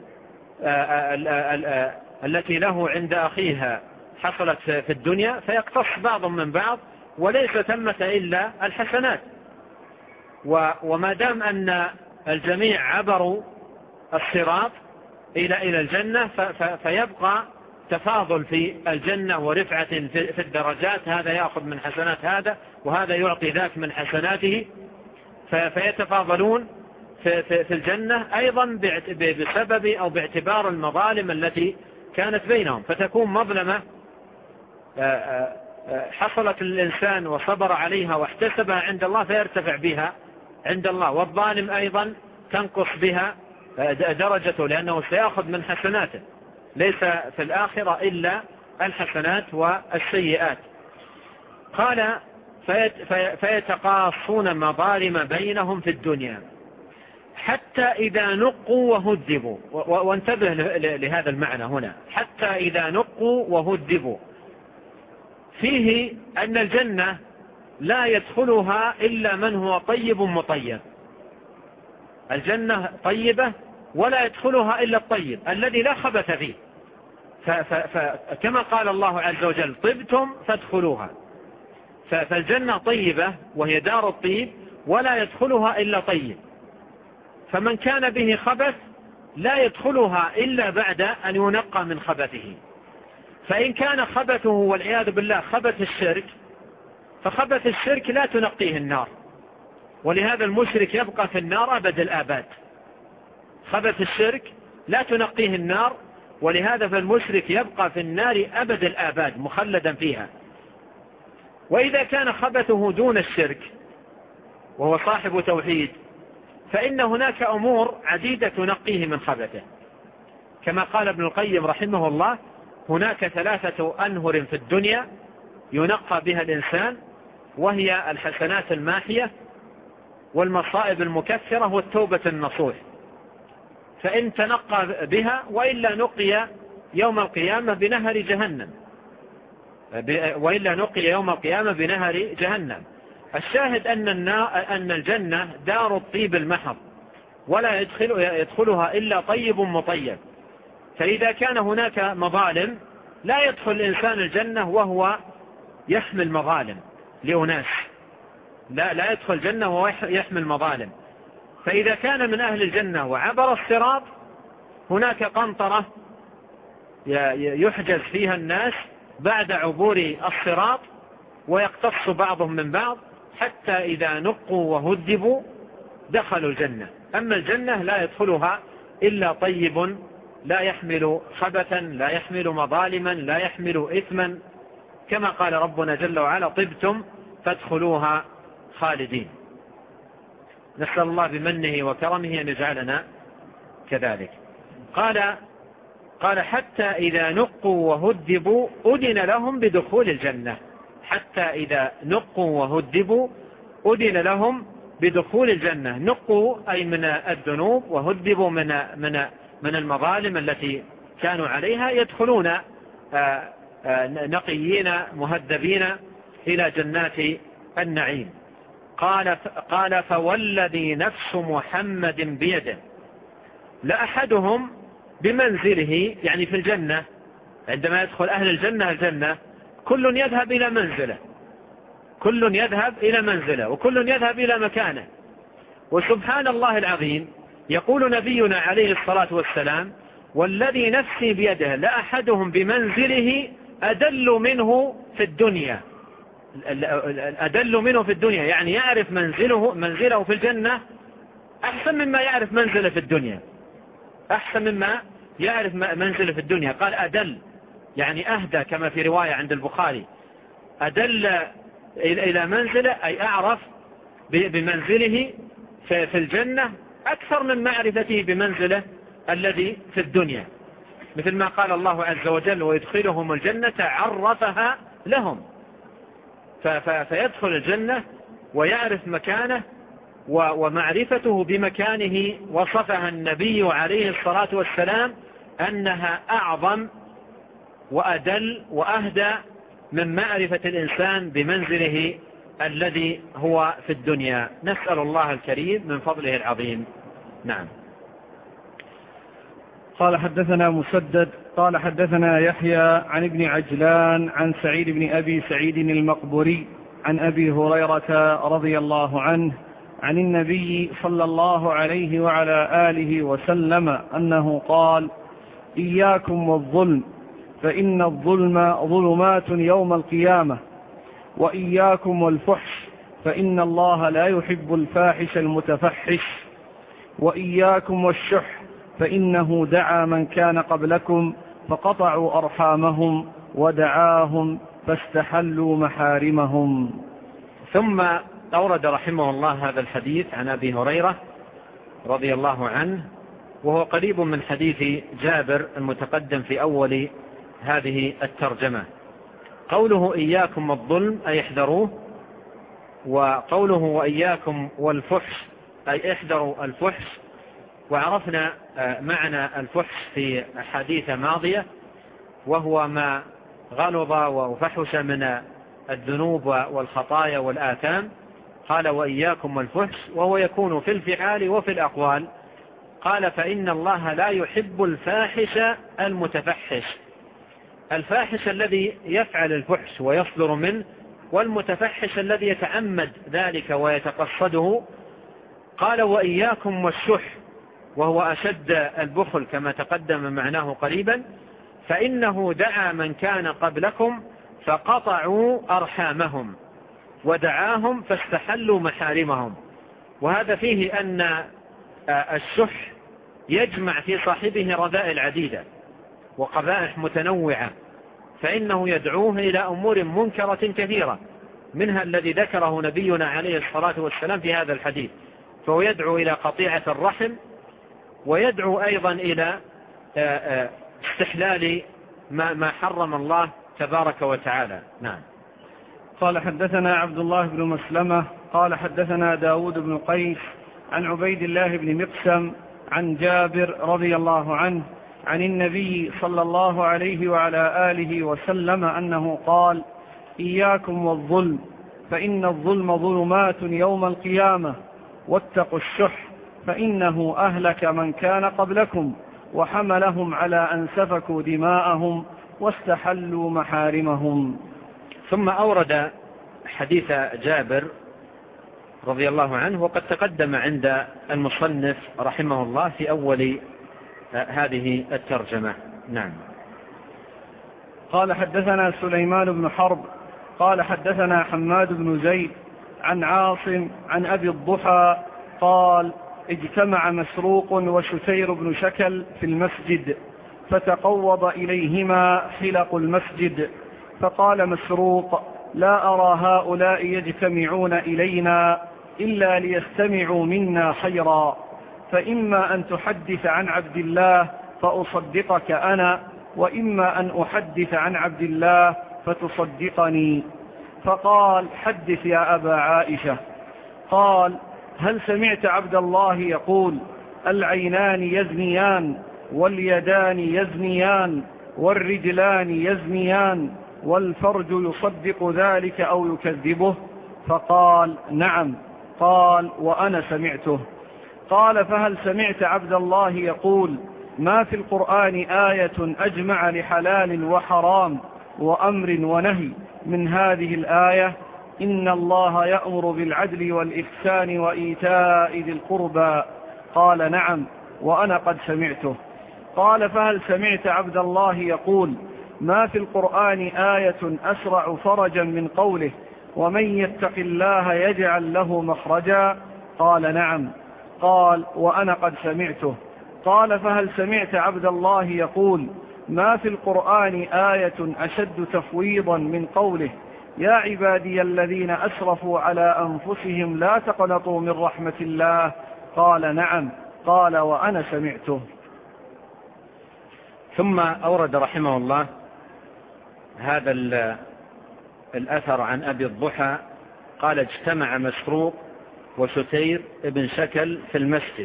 التي له عند أخيها حصلت في الدنيا، فيقتص بعض من بعض، وليس ثمة إلا الحسنات. وما دام أن الجميع عبروا الصراط إلى الجنة، فيبقى تفاضل في الجنة ورفعة في الدرجات، هذا يأخذ من حسنات هذا، وهذا يعطي ذاك من حسناته، فيتفاضلون في الجنة أيضا بسبب أو باعتبار المظالم التي كانت بينهم. فتكون مظلمة حصلت للإنسان وصبر عليها واحتسبها عند الله فيرتفع بها عند الله، والظالم أيضا تنقص بها درجته، لأنه سيأخذ من حسناته، ليس في الآخرة إلا الحسنات والسيئات. قال: فيتقاصون مظالم بينهم في الدنيا حتى إذا نقوا وهذبوا. وانتبه لهذا المعنى هنا: حتى إذا نقوا وهذبوا، فيه أن الجنة لا يدخلها إلا من هو طيب مطيب. الجنة طيبة ولا يدخلها إلا الطيب الذي لا خبث فيه، فكما قال الله عز وجل: طبتم فادخلوها. فالجنة طيبة وهي دار الطيب ولا يدخلها إلا طيب، فمن كان به خبث لا يدخلها إلا بعد أن ينقى من خبثه. فإن كان خبثه والعياذ بالله خبث الشرك، فخبث الشرك لا تنقيه النار، ولهذا المشرك يبقى في النار أبد الآباد. خبث الشرك لا تنقيه النار، ولهذا فالمشرك يبقى في النار أبد الآباد مخلدا فيها. وإذا كان خبثه دون الشرك وهو صاحب توحيد، فإن هناك أمور عديدة تنقيه من خبثه، كما قال ابن القيم رحمه الله: هناك 3 أنهر في الدنيا ينقى بها الإنسان، وهي الحسنات الماحية والمصائب المكفرة والتوبة النصوح، فإن تنقى بها وإلا نقي يوم القيامة بنهر جهنم. الشاهد أن الجنة دار الطيب المحض، ولا يدخلها إلا طيب مطيب. فإذا كان هناك مظالم لا يدخل الإنسان الجنة وهو يحمل مظالم لأناس، لا يدخل الجنة وهو يحمل مظالم. فإذا كان من أهل الجنة وعبر الصراط، هناك قنطرة يحجز فيها الناس بعد عبور الصراط، ويقتص بعضهم من بعض حتى إذا نقوا وهذبوا دخلوا الجنة. أما الجنة لا يدخلها إلا طيب لا يحمل خبثا، لا يحمل مظالما، لا يحمل إثما، كما قال ربنا جل وعلا: طبتم فادخلوها خالدين. نسأل الله بمنه وكرمه أن يجعلنا كذلك. قال حتى إذا نقوا وهذبوا أذن لهم بدخول الجنة. حتى إذا نقوا وهذبوا أذن لهم بدخول الجنة. نقوا أي من الذنوب، وهذبوا من المظالم التي كانوا عليها، يدخلون نقيين مهذبين إلى جنات النعيم. قال فوالذي نفس محمد بيده لأحدهم بمنزله، يعني في الجنة. عندما يدخل أهل الجنة كل يذهب إلى منزله، وكل يذهب إلى مكانه. وسبحان الله العظيم، يقول نبينا عليه الصلاة والسلام: والذي نفسي بيده لأحدهم بمنزله أدل منه في الدنيا. يعني يعرف منزله في الجنة أحسن مما يعرف منزله في الدنيا. قال أدل يعني أهدى، كما في رواية عند البخاري: أدل إلى منزله، أي أعرف بمنزله في الجنة أكثر من معرفته بمنزله الذي في الدنيا. مثل ما قال الله عز وجل: ويدخلهم الجنة عرفها لهم. فيدخل الجنة ويعرف مكانه، ومعرفته بمكانه وصفها النبي عليه الصلاة والسلام أنها أعظم وأدل وأهدى من معرفة الإنسان بمنزله الذي هو في الدنيا. نسأل الله الكريم من فضله العظيم. نعم. قال حدثنا مسدد قال حدثنا يحيى عن ابن عجلان عن سعيد بن أبي سعيد المقبري عن أبي هريرة رضي الله عنه عن النبي صلى الله عليه وعلى آله وسلم أنه قال: إياكم والظلم، فإن الظلم ظلمات يوم القيامة، وإياكم والفحش، فإن الله لا يحب الفاحش المتفحش، وإياكم والشح، فإنه دعا من كان قبلكم فقطعوا أرحامهم ودعاهم فاستحلوا محارمهم. ثم أورد رحمه الله هذا الحديث عن أبي هريرة رضي الله عنه، وهو قريب من حديث جابر المتقدم في أول هذه الترجمة. قوله إياكم الظلم أي احذروه، وقوله وإياكم والفحش أي احذروا الفحش. وعرفنا معنى الفحش في أحاديث ماضية، وهو ما غلظ وفحش من الذنوب والخطايا والآثام. قال وإياكم والفحش، وهو يكون في الفعال وفي الأقوال. قال فإن الله لا يحب الفاحش المتفحش. الفاحش الذي يفعل الفحش ويصدر منه، والمتفحش الذي يتعمد ذلك ويتقصده. قال وإياكم والشح، وهو أشد البخل كما تقدم معناه قريبا. فإنه دعا من كان قبلكم فقطعوا أرحامهم ودعاهم فاستحلوا محارمهم. وهذا فيه أن الشح يجمع في صاحبه رذائل عديدة وقبائح متنوعة، فإنه يدعوه إلى أمور منكرة كثيرة، منها الذي ذكره نبينا عليه الصلاة والسلام في هذا الحديث. فهو يدعو إلى قطيعة الرحم، ويدعو أيضا إلى استحلال ما حرم الله تبارك وتعالى. نعم. قال حدثنا عبد الله بن مسلمة قال حدثنا داود بن قيس عن عبيد الله بن مقسم عن جابر رضي الله عنه عن النبي صلى الله عليه وعلى آله وسلم أنه قال: إياكم والظلم، فإن الظلم ظلمات يوم القيامة، واتقوا الشح، فإنه أهلك من كان قبلكم وحملهم على أن سفكوا دماءهم واستحلوا محارمهم. ثم أورد حديث جابر رضي الله عنه، وقد تقدم عند المصنف رحمه الله في أول هذه الترجمة. نعم. قال حدثنا سليمان بن حرب قال حدثنا حماد بن زيد عن عاصم عن أبي الضحى قال: اجتمع مسروق وشتير بن شكل في المسجد، فتقوض إليهما حلق المسجد، فقال مسروق: لا أرى هؤلاء يجتمعون إلينا إلا ليستمعوا منا خيرا، فإما أن تحدث عن عبد الله فأصدقك أنا، وإما أن أحدث عن عبد الله فتصدقني. فقال: حدث يا أبا عائشة. قال: هل سمعت عبد الله يقول: العينان يزنيان، واليدان يزنيان، والرجلان يزنيان، والفرج يصدق ذلك أو يكذبه؟ فقال: نعم. قال: وأنا سمعته. قال: فهل سمعت عبد الله يقول: ما في القرآن آية أجمع لحلال وحرام وأمر ونهي من هذه الآية: إن الله يأمر بالعدل والإحسان وإيتاء ذي القربى؟ قال: نعم، وأنا قد سمعته. قال: فهل سمعت عبد الله يقول: ما في القرآن آية أسرع فرجا من قوله: ومن يتق الله يجعل له مخرجا؟ قال: نعم. قال: وأنا قد سمعته. قال: فهل سمعت عبد الله يقول: ما في القرآن آية أشد تفويضا من قوله: يا عبادي الذين أسرفوا على أنفسهم لا تقنطوا من رحمة الله؟ قال: نعم. قال: وأنا سمعته. ثم أورد رحمه الله هذا الأثر عن أبي الضحى قال: اجتمع مسروق وشتير ابن شكل في المسجد.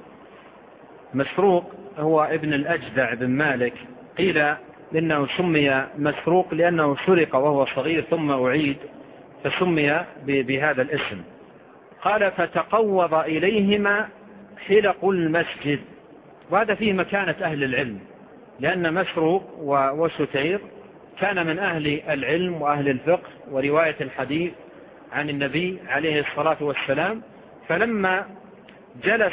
مسروق هو ابن الأجدع بن مالك، قيل إنه سمي مسروق لأنه سرق وهو صغير ثم أعيد فسمي بهذا الاسم. قال: فتقوض إليهما حلق المسجد، وهذا فيه مكانة أهل العلم، لأن مسروق وشتير كان من أهل العلم وأهل الفقه ورواية الحديث عن النبي عليه الصلاة والسلام، فلما جلس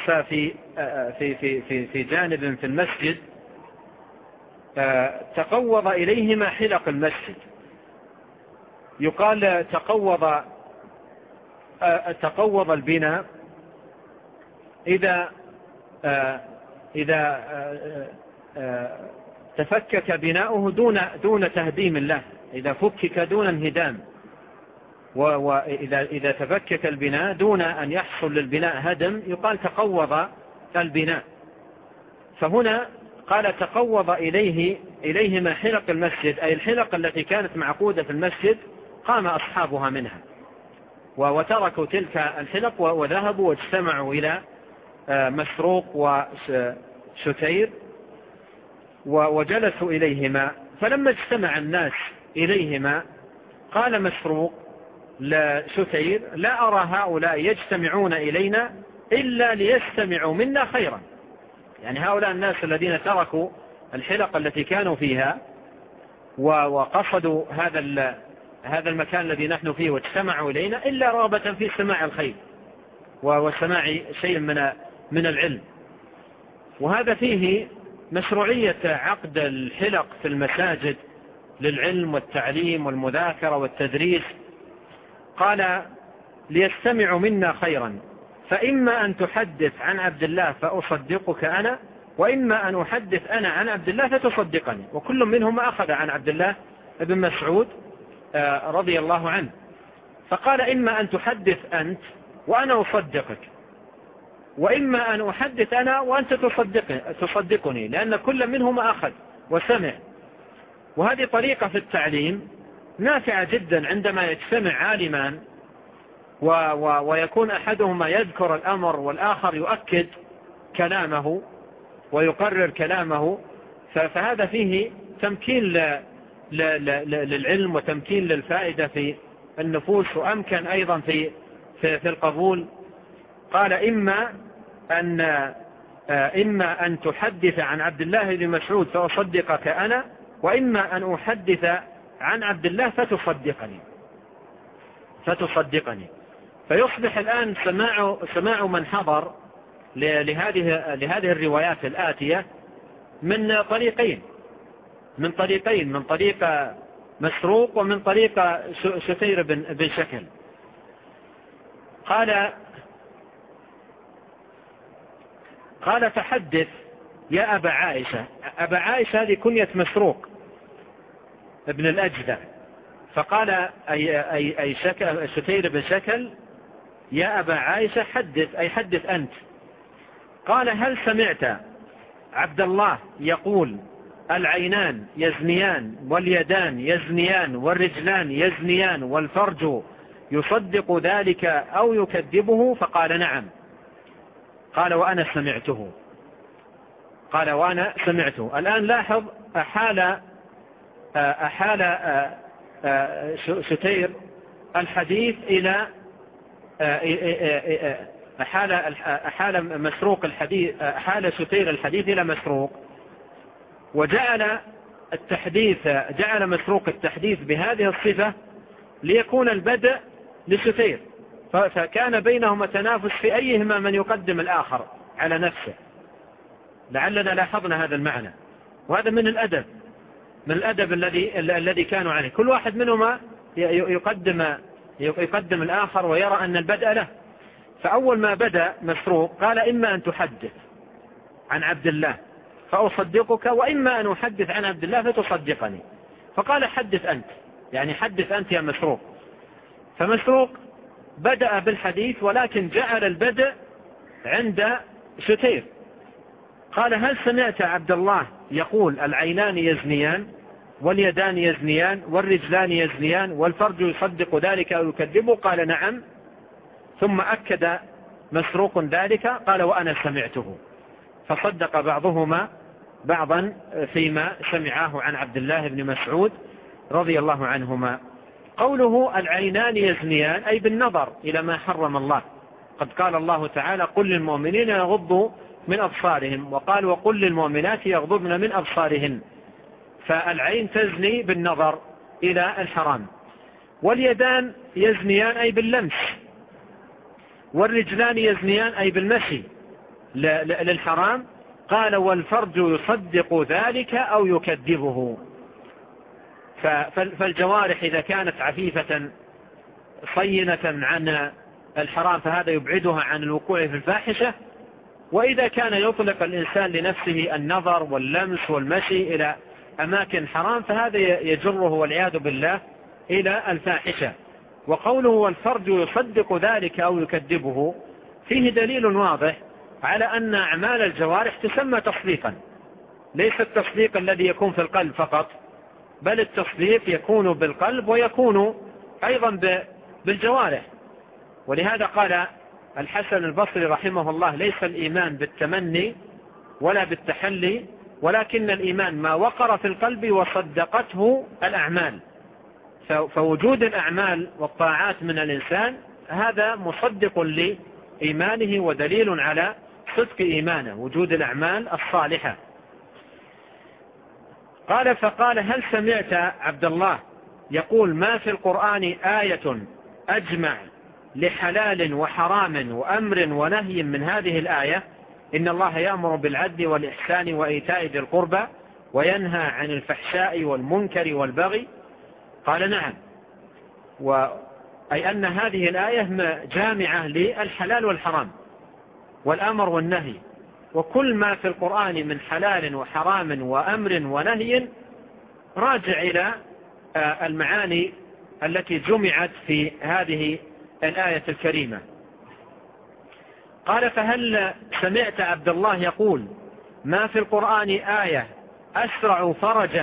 في جانب في المسجد تقوض إليهما حلق المسجد. يقال تقوض البناء إذا تفكك بناؤه دون تهديم الله، إذا فكك دون انهدام، وإذا تفكك البناء دون أن يحصل للبناء هدم يقال تقوض البناء. فهنا قال: تقوض إليهما حلق المسجد، أي الحلق التي كانت معقودة في المسجد قام أصحابها منها وتركوا تلك الحلق وذهبوا واجتمعوا إلى مسروق وشتير وجلسوا إليهما. فلما اجتمع الناس إليهما قال مسروق لشتير: لا أرى هؤلاء يجتمعون إلينا إلا ليستمعوا منا خيرا. يعني هؤلاء الناس الذين تركوا الحلق التي كانوا فيها وقصدوا هذا المكان الذي نحن فيه واجتمعوا إلينا إلا رغبة في سماع الخير وسماع شيء من العلم. وهذا فيه مشروعية عقد الحلق في المساجد للعلم والتعليم والمذاكرة والتدريس. قال: ليستمعوا منا خيرا، فإما أن تحدث عن عبد الله فأصدقك أنا، وإما أن أحدث أنا عن عبد الله فتصدقني. وكل منهما أخذ عن عبد الله بن مسعود رضي الله عنه. فقال: إما أن تحدث أنت وأنا أصدقك، وإما أن أحدث أنا وأنت تصدقني، لأن كل منهما أخذ وسمع. وهذه طريقة في التعليم نافعة جدا عندما يجتمع عالمان ويكون أحدهما يذكر الأمر والآخر يؤكد كلامه ويقرر كلامه، فهذا فيه تمكين للعلم وتمكين للفائدة في النفوس، وأمكن أيضا في القبول. قال إما أن تحدث عن عبد الله بن مسعود فأصدقك أنا، وإما أن أحدث عن عبد الله فتصدقني. فيصبح الآن سماع من حضر لهذه الروايات الآتية من طريقين، من طريق مسروق ومن طريق شثير بن شكل. قال فحدث يا أبا عائشة. أبا عائشة هذه كنية مسروق ابن الأجدع، فقال أي شثير بن شكل يا أبا عائشة حدث، أي حدث أنت. قال هل سمعت عبد الله يقول العينان يزنيان واليدان يزنيان والرجلان يزنيان والفرج يصدق ذلك أو يكذبه؟ فقال نعم. قال وأنا سمعته. الآن لاحظ أحال شتير الحديث إلى أحال مسروق الحديث، أحال شتير الحديث إلى مسروق، وجعل مسروق التحديث بهذه الصفة ليكون البدء لشتير، فكان بينهما تنافس في أيهما من يقدم الآخر على نفسه. لعلنا لاحظنا هذا المعنى، وهذا من الأدب الذي كانوا عليه. كل واحد منهما يقدم الآخر ويرى أن البدء له. فأول ما بدأ مسروق قال إما أن تحدث عن عبد الله فأصدقك، وإما أن أحدث عن عبد الله فتصدقني. فقال حدث أنت، يعني حدث أنت يا مسروق. فمسروق بدأ بالحديث ولكن جعل البدء عند شتير. قال هل سمعت عبد الله يقول العينان يزنيان واليدان يزنيان والرجلان يزنيان والفرج يصدق ذلك أو يكذبه؟ قال نعم. ثم أكد مسروق ذلك، قال وأنا سمعته. فصدق بعضهما بعضا فيما سمعاه عن عبد الله بن مسعود رضي الله عنهما. قوله العينان يزنيان أي بالنظر إلى ما حرم الله. قد قال الله تعالى قل للمؤمنين يغضوا من أبصارهم، وقال وقل للمؤمنات يغضبن من أبصارهن. فالعين تزني بالنظر إلى الحرام. واليدان يزنيان أي باللمس، والرجلان يزنيان أي بالمشي للحرام. قال والفرج يصدق ذلك أو يكذبه. فالجوارح إذا كانت عفيفة صينة عن الحرام فهذا يبعدها عن الوقوع في الفاحشة، وإذا كان يطلق الإنسان لنفسه النظر واللمس والمشي إلى أماكن حرام فهذا يجره والعياذ بالله إلى الفاحشة. وقوله والفرج يصدق ذلك أو يكذبه فيه دليل واضح على أن أعمال الجوارح تسمى تصديقا، ليس التصديق الذي يكون في القلب فقط، بل التصديق يكون بالقلب ويكون أيضا بالجوارح. ولهذا قال الحسن البصري رحمه الله ليس الإيمان بالتمني ولا بالتحلي، ولكن الإيمان ما وقر في القلب وصدقته الأعمال. فوجود الأعمال والطاعات من الإنسان هذا مصدق لإيمانه ودليل على صدق إيمانه، وجود الأعمال الصالحة. فقال هل سمعت عبد الله يقول ما في القرآن آية أجمع لحلال وحرام وأمر ونهي من هذه الآية؟ إن الله يأمر بالعدل والإحسان وإيتاء ذي القربى وينهى عن الفحشاء والمنكر والبغي. قال نعم، أي أن هذه الآية جامعة للحلال والحرام والأمر والنهي، وكل ما في القرآن من حلال وحرام وأمر ونهي راجع إلى المعاني التي جمعت في هذه الآية الكريمة. قال فهل سمعت عبد الله يقول ما في القرآن آية أسرع فرجا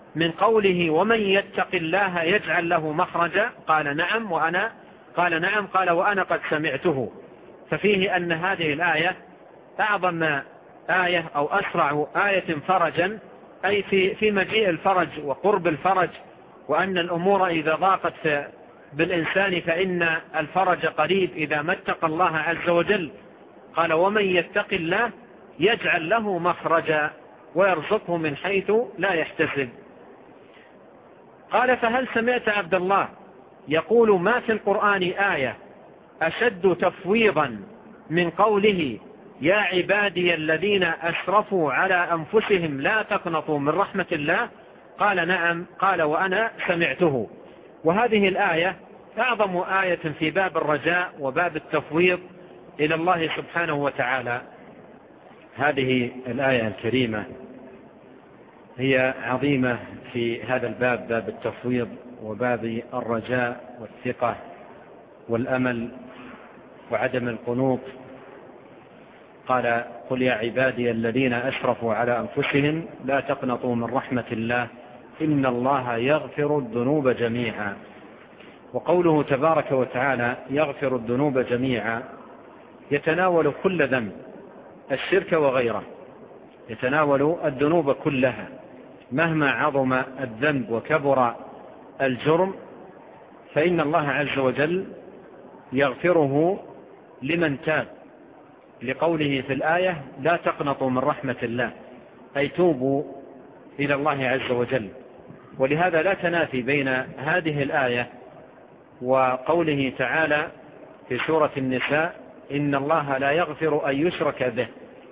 من قوله ومن يتق الله يجعل له مخرجا؟ قال نعم وأنا قد سمعته. ففيه أن هذه الآية أعظم آية أو أسرع آية فرجا، أي في مجيء الفرج وقرب الفرج، وأن الأمور إذا ضاقت بالإنسان فإن الفرج قريب إذا ما اتقى الله عز وجل. قال ومن يتق الله يجعل له مخرجا ويرزقه من حيث لا يحتسب. قال فهل سمعت عبد الله يقول ما في القرآن آية أشد تفويضا من قوله يا عبادي الذين أسرفوا على أنفسهم لا تقنطوا من رحمة الله؟ قال نعم. قال وأنا سمعته. وهذه الآية أعظم آية في باب الرجاء وباب التفويض إلى الله سبحانه وتعالى. هذه الآية الكريمة هي عظيمة في هذا الباب، باب التفويض وباب الرجاء والثقة والأمل وعدم القنوط. قال قل يا عبادي الذين أسرفوا على أنفسهم لا تقنطوا من رحمة الله إن الله يغفر الذنوب جميعا. وقوله تبارك وتعالى يغفر الذنوب جميعا يتناول كل ذنب، الشرك وغيره، يتناول الذنوب كلها مهما عظم الذنب وكبر الجرم، فإن الله عز وجل يغفره لمن تاب، لقوله في الآية لا تقنطوا من رحمة الله، أي توبوا إلى الله عز وجل. ولهذا لا تنافي بين هذه الآية وقوله تعالى في سورة النساء إن الله لا يغفر أن يشرك به.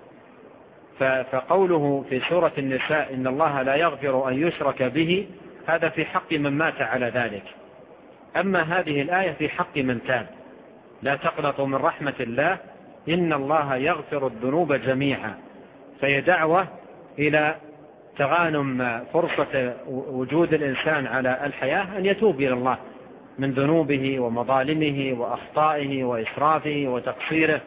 فقوله في سورة النساء إن الله لا يغفر أن يشرك به هذا في حق من مات على ذلك. أما هذه الآية في حق من تاب، لا تقنطوا من رحمة الله إن الله يغفر الذنوب جميعا. فهي دعوة إلى تغانم فرصة وجود الإنسان على الحياة أن يتوب إلى الله من ذنوبه ومظالمه وأخطائه وإسرافه وتقصيره.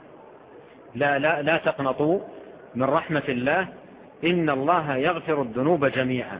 لا تقنطوا من رحمة الله إن الله يغفر الذنوب جميعا.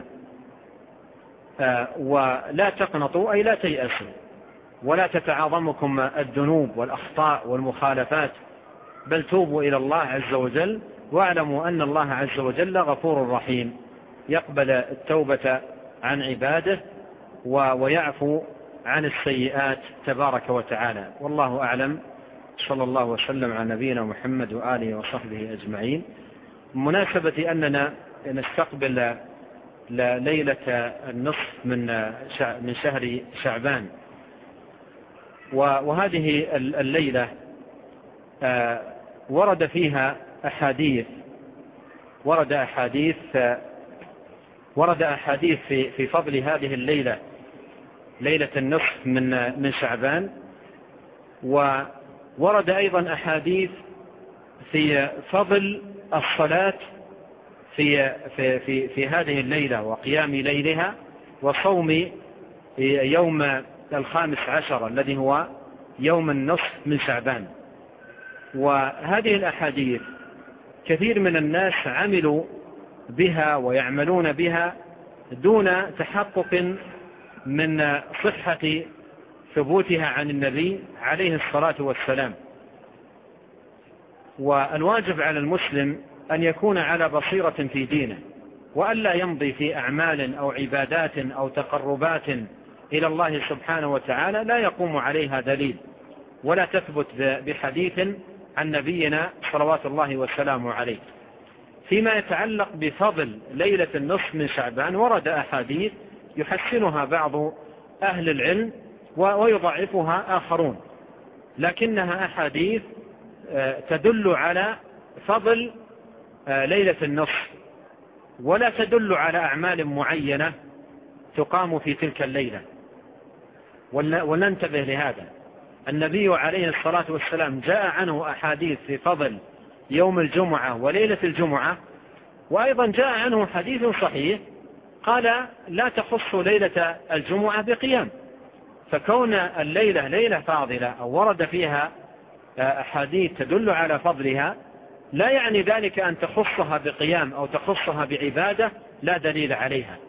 ولا تقنطوا أي لا تيأسوا ولا تتعاظمكم الذنوب والأخطاء والمخالفات، بل توبوا إلى الله عز وجل واعلموا أن الله عز وجل غفور رحيم يقبل التوبة عن عباده ويعفو عن السيئات تبارك وتعالى. والله أعلم. صلى الله وسلم على نبينا محمد وآله وصحبه أجمعين. مناسبة أننا نستقبل ليلة النصف من شهر شعبان، وهذه الليلة ورد فيها أحاديث، ورد أحاديث في فضل هذه الليلة، ليلة النصف من شعبان. وورد أيضا أحاديث في فضل الصلاة في هذه الليلة وقيام ليلها وصوم يوم 15 الذي هو يوم النصف من شعبان. وهذه الأحاديث كثير من الناس عملوا بها ويعملون بها دون تحقق من صحة ثبوتها عن النبي عليه الصلاة والسلام. والواجب على المسلم أن يكون على بصيرة في دينه، وأن لا يمضي في أعمال أو عبادات أو تقربات إلى الله سبحانه وتعالى لا يقوم عليها دليل ولا تثبت بحديث عن نبينا صلوات الله وسلامه عليه. فيما يتعلق بفضل ليلة النصف من شعبان ورد أحاديث يحسنها بعض أهل العلم ويضعفها آخرون، لكنها أحاديث تدل على فضل ليلة النصف ولا تدل على أعمال معينة تقام في تلك الليلة. وننتبه لهذا. النبي عليه الصلاة والسلام جاء عنه أحاديث في فضل يوم الجمعة وليلة الجمعة، وأيضا جاء عنه حديث صحيح قال لا تخص ليلة الجمعة بقيام. فكون الليلة ليلة فاضلة أو ورد فيها أحاديث تدل على فضلها لا يعني ذلك أن تخصها بقيام أو تخصها بعبادة لا دليل عليها،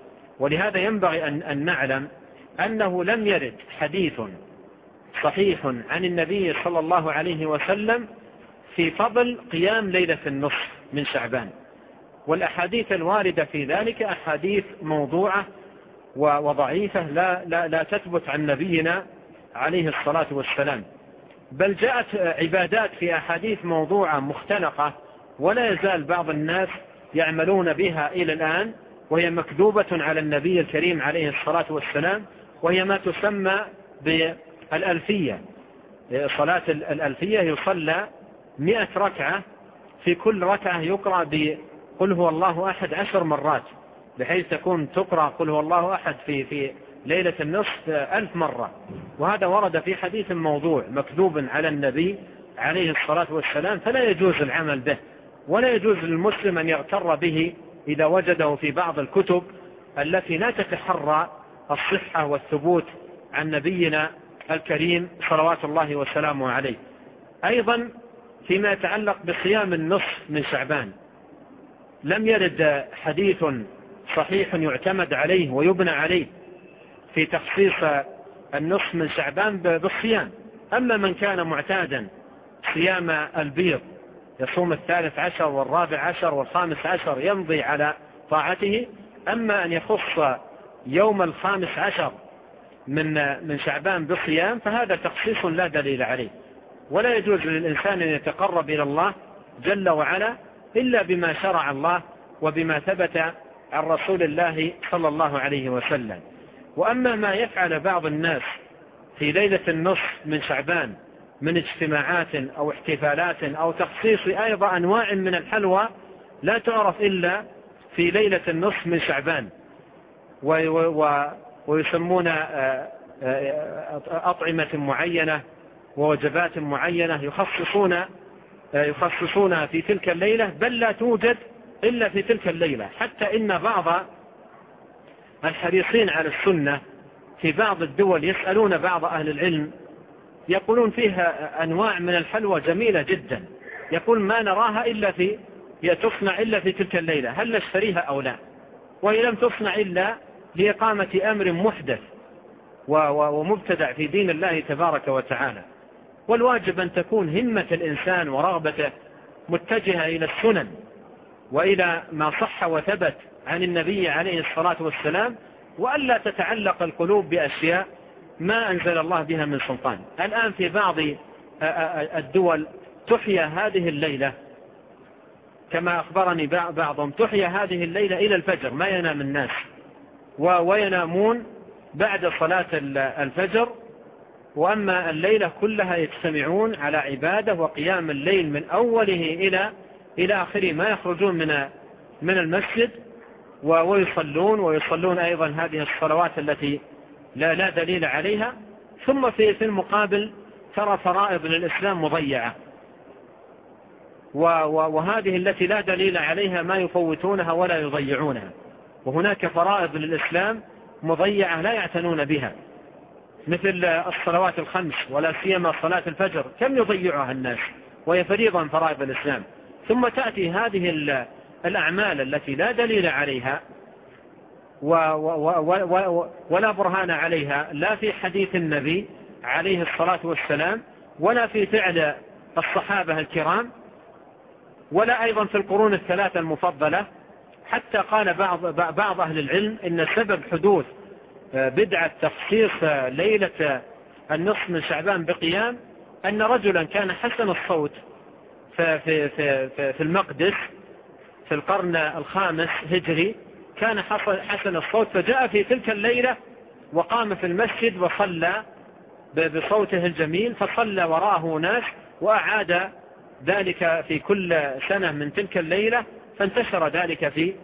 ولهذا ينبغي أن نعلم أنه لم يرد حديث صحيح عن النبي صلى الله عليه وسلم في فضل قيام ليلة النصف من شعبان، والأحاديث الواردة في ذلك أحاديث موضوعة وضعيفة لا تثبت عن نبينا عليه الصلاة والسلام، بل جاءت عبادات في أحاديث موضوعة مختلقة ولا يزال بعض الناس يعملون بها إلى الآن، وهي مكذوبة على النبي الكريم عليه الصلاة والسلام، وهي ما تسمى بالألفية. صلاة الألفية يصلى 100 ركعة، في كل ركعة يقرأ بقل هو الله أحد 10 مرات، بحيث تكون تقرأ قل هو الله أحد في ليلة النصف 1000 مرة. وهذا ورد في حديث موضوع مكذوب على النبي عليه الصلاة والسلام، فلا يجوز العمل به، ولا يجوز للمسلم أن يغتر به إذا وجده في بعض الكتب التي لا تتحرى الصحة والثبوت عن نبينا الكريم صلوات الله وسلامه عليه. أيضا فيما يتعلق بصيام النصف من شعبان، لم يرد حديث صحيح يعتمد عليه ويبنى عليه في تخصيص النصف من شعبان بالصيام. أما من كان معتادا صيام البيض يصوم 13 و14 و15 يمضي على طاعته، أما أن يخص يوم 15 من شعبان بالصيام فهذا تخصيص لا دليل عليه، ولا يجوز للإنسان أن يتقرب إلى الله جل وعلا إلا بما شرع الله وبما ثبت عن رسول الله صلى الله عليه وسلم. وأما ما يفعل بعض الناس في ليلة النصف من شعبان من اجتماعات أو احتفالات أو تخصيص أيضا أنواع من الحلوى لا تعرف إلا في ليلة النصف من شعبان، ويسمون أطعمة معينة ووجبات معينة يخصصونها في تلك الليلة، بل لا توجد إلا في تلك الليلة. حتى إن بعض الحريصين على السنة في بعض الدول يسألون بعض أهل العلم يقولون فيها أنواع من الحلوى جميلة جدا، يقول ما نراها تصنع إلا في تلك الليلة، هل نشتريها أو لا؟ وهي لم تصنع إلا لإقامة أمر محدث ومبتدع في دين الله تبارك وتعالى. والواجب أن تكون همة الإنسان ورغبته متجهة إلى السنن وإلى ما صح وثبت عن النبي عليه الصلاة والسلام، وألا تتعلق القلوب بأشياء ما أنزل الله بها من سلطان. الآن في بعض الدول تحيا هذه الليلة كما أخبرني بعضهم، تحيا هذه الليلة إلى الفجر، ما ينام الناس وينامون بعد صلاة الفجر، وأما الليلة كلها يجتمعون على عبادة وقيام الليل من أوله إلى آخره، ما يخرجون من المسجد ويصلون أيضا هذه الصلوات التي لا دليل عليها. ثم في المقابل ترى فرائض للإسلام مضيعة، وهذه التي لا دليل عليها ما يفوتونها ولا يضيعونها، وهناك فرائض للإسلام مضيعة لا يعتنون بها، مثل الصلوات الخمس ولا سيما صلاة الفجر، كم يضيعها الناس وهي فريضة من فرائض الإسلام. ثم تأتي هذه الأعمال التي لا دليل عليها ولا برهان عليها لا في حديث النبي عليه الصلاة والسلام ولا في فعل الصحابة الكرام ولا أيضا في القرون الثلاثة المفضلة. حتى قال بعض أهل العلم إن سبب حدوث بدعة تخصيص ليلة النصف من شعبان بقيام أن رجلا كان حسن الصوت في المقدس في القرن الخامس هجري، كان حسن الصوت، فجاء في تلك الليلة وقام في المسجد وصلى بصوته الجميل، فصلى وراءه ناس، وأعاد ذلك في كل سنة من تلك الليلة، فانتشر ذلك في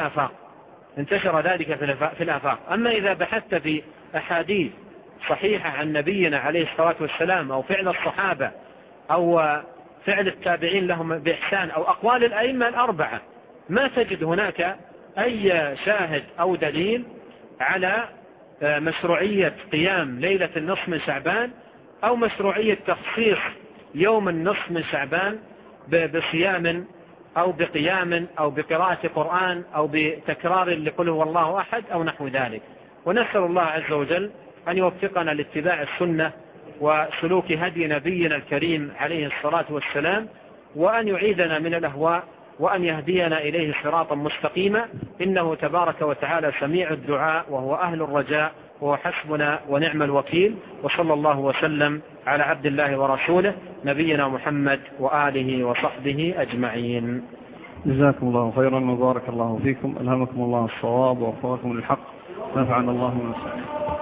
الآفاق. أما إذا بحثت في أحاديث صحيحة عن نبينا عليه الصلاة والسلام أو فعل الصحابة أو فعل التابعين لهم بإحسان أو أقوال الأئمة الأربعة، ما تجد هناك أي شاهد أو دليل على مشروعية قيام ليلة النصف من شعبان أو مشروعية تخصيص يوم النصف من شعبان بصيام أو بقيام أو بقراءة قرآن أو بتكرار لقل هو الله أحد أو نحو ذلك. ونسأل الله عز وجل أن يوفقنا لاتباع السنة وسلوك هدي نبينا الكريم عليه الصلاة والسلام، وأن يعيذنا من الأهواء، وأن يهدينا إليه صراطا مستقيما، إنه تبارك وتعالى سميع الدعاء وهو أهل الرجاء وهو حسبنا ونعم الوكيل. وصلى الله وسلم على عبد الله ورسوله نبينا محمد وآله وصحبه أجمعين. جزاكم الله خيرا وبارك الله فيكم، ألهمكم الله الصواب ووفقكم للحق، نفعنا الله من السعيد.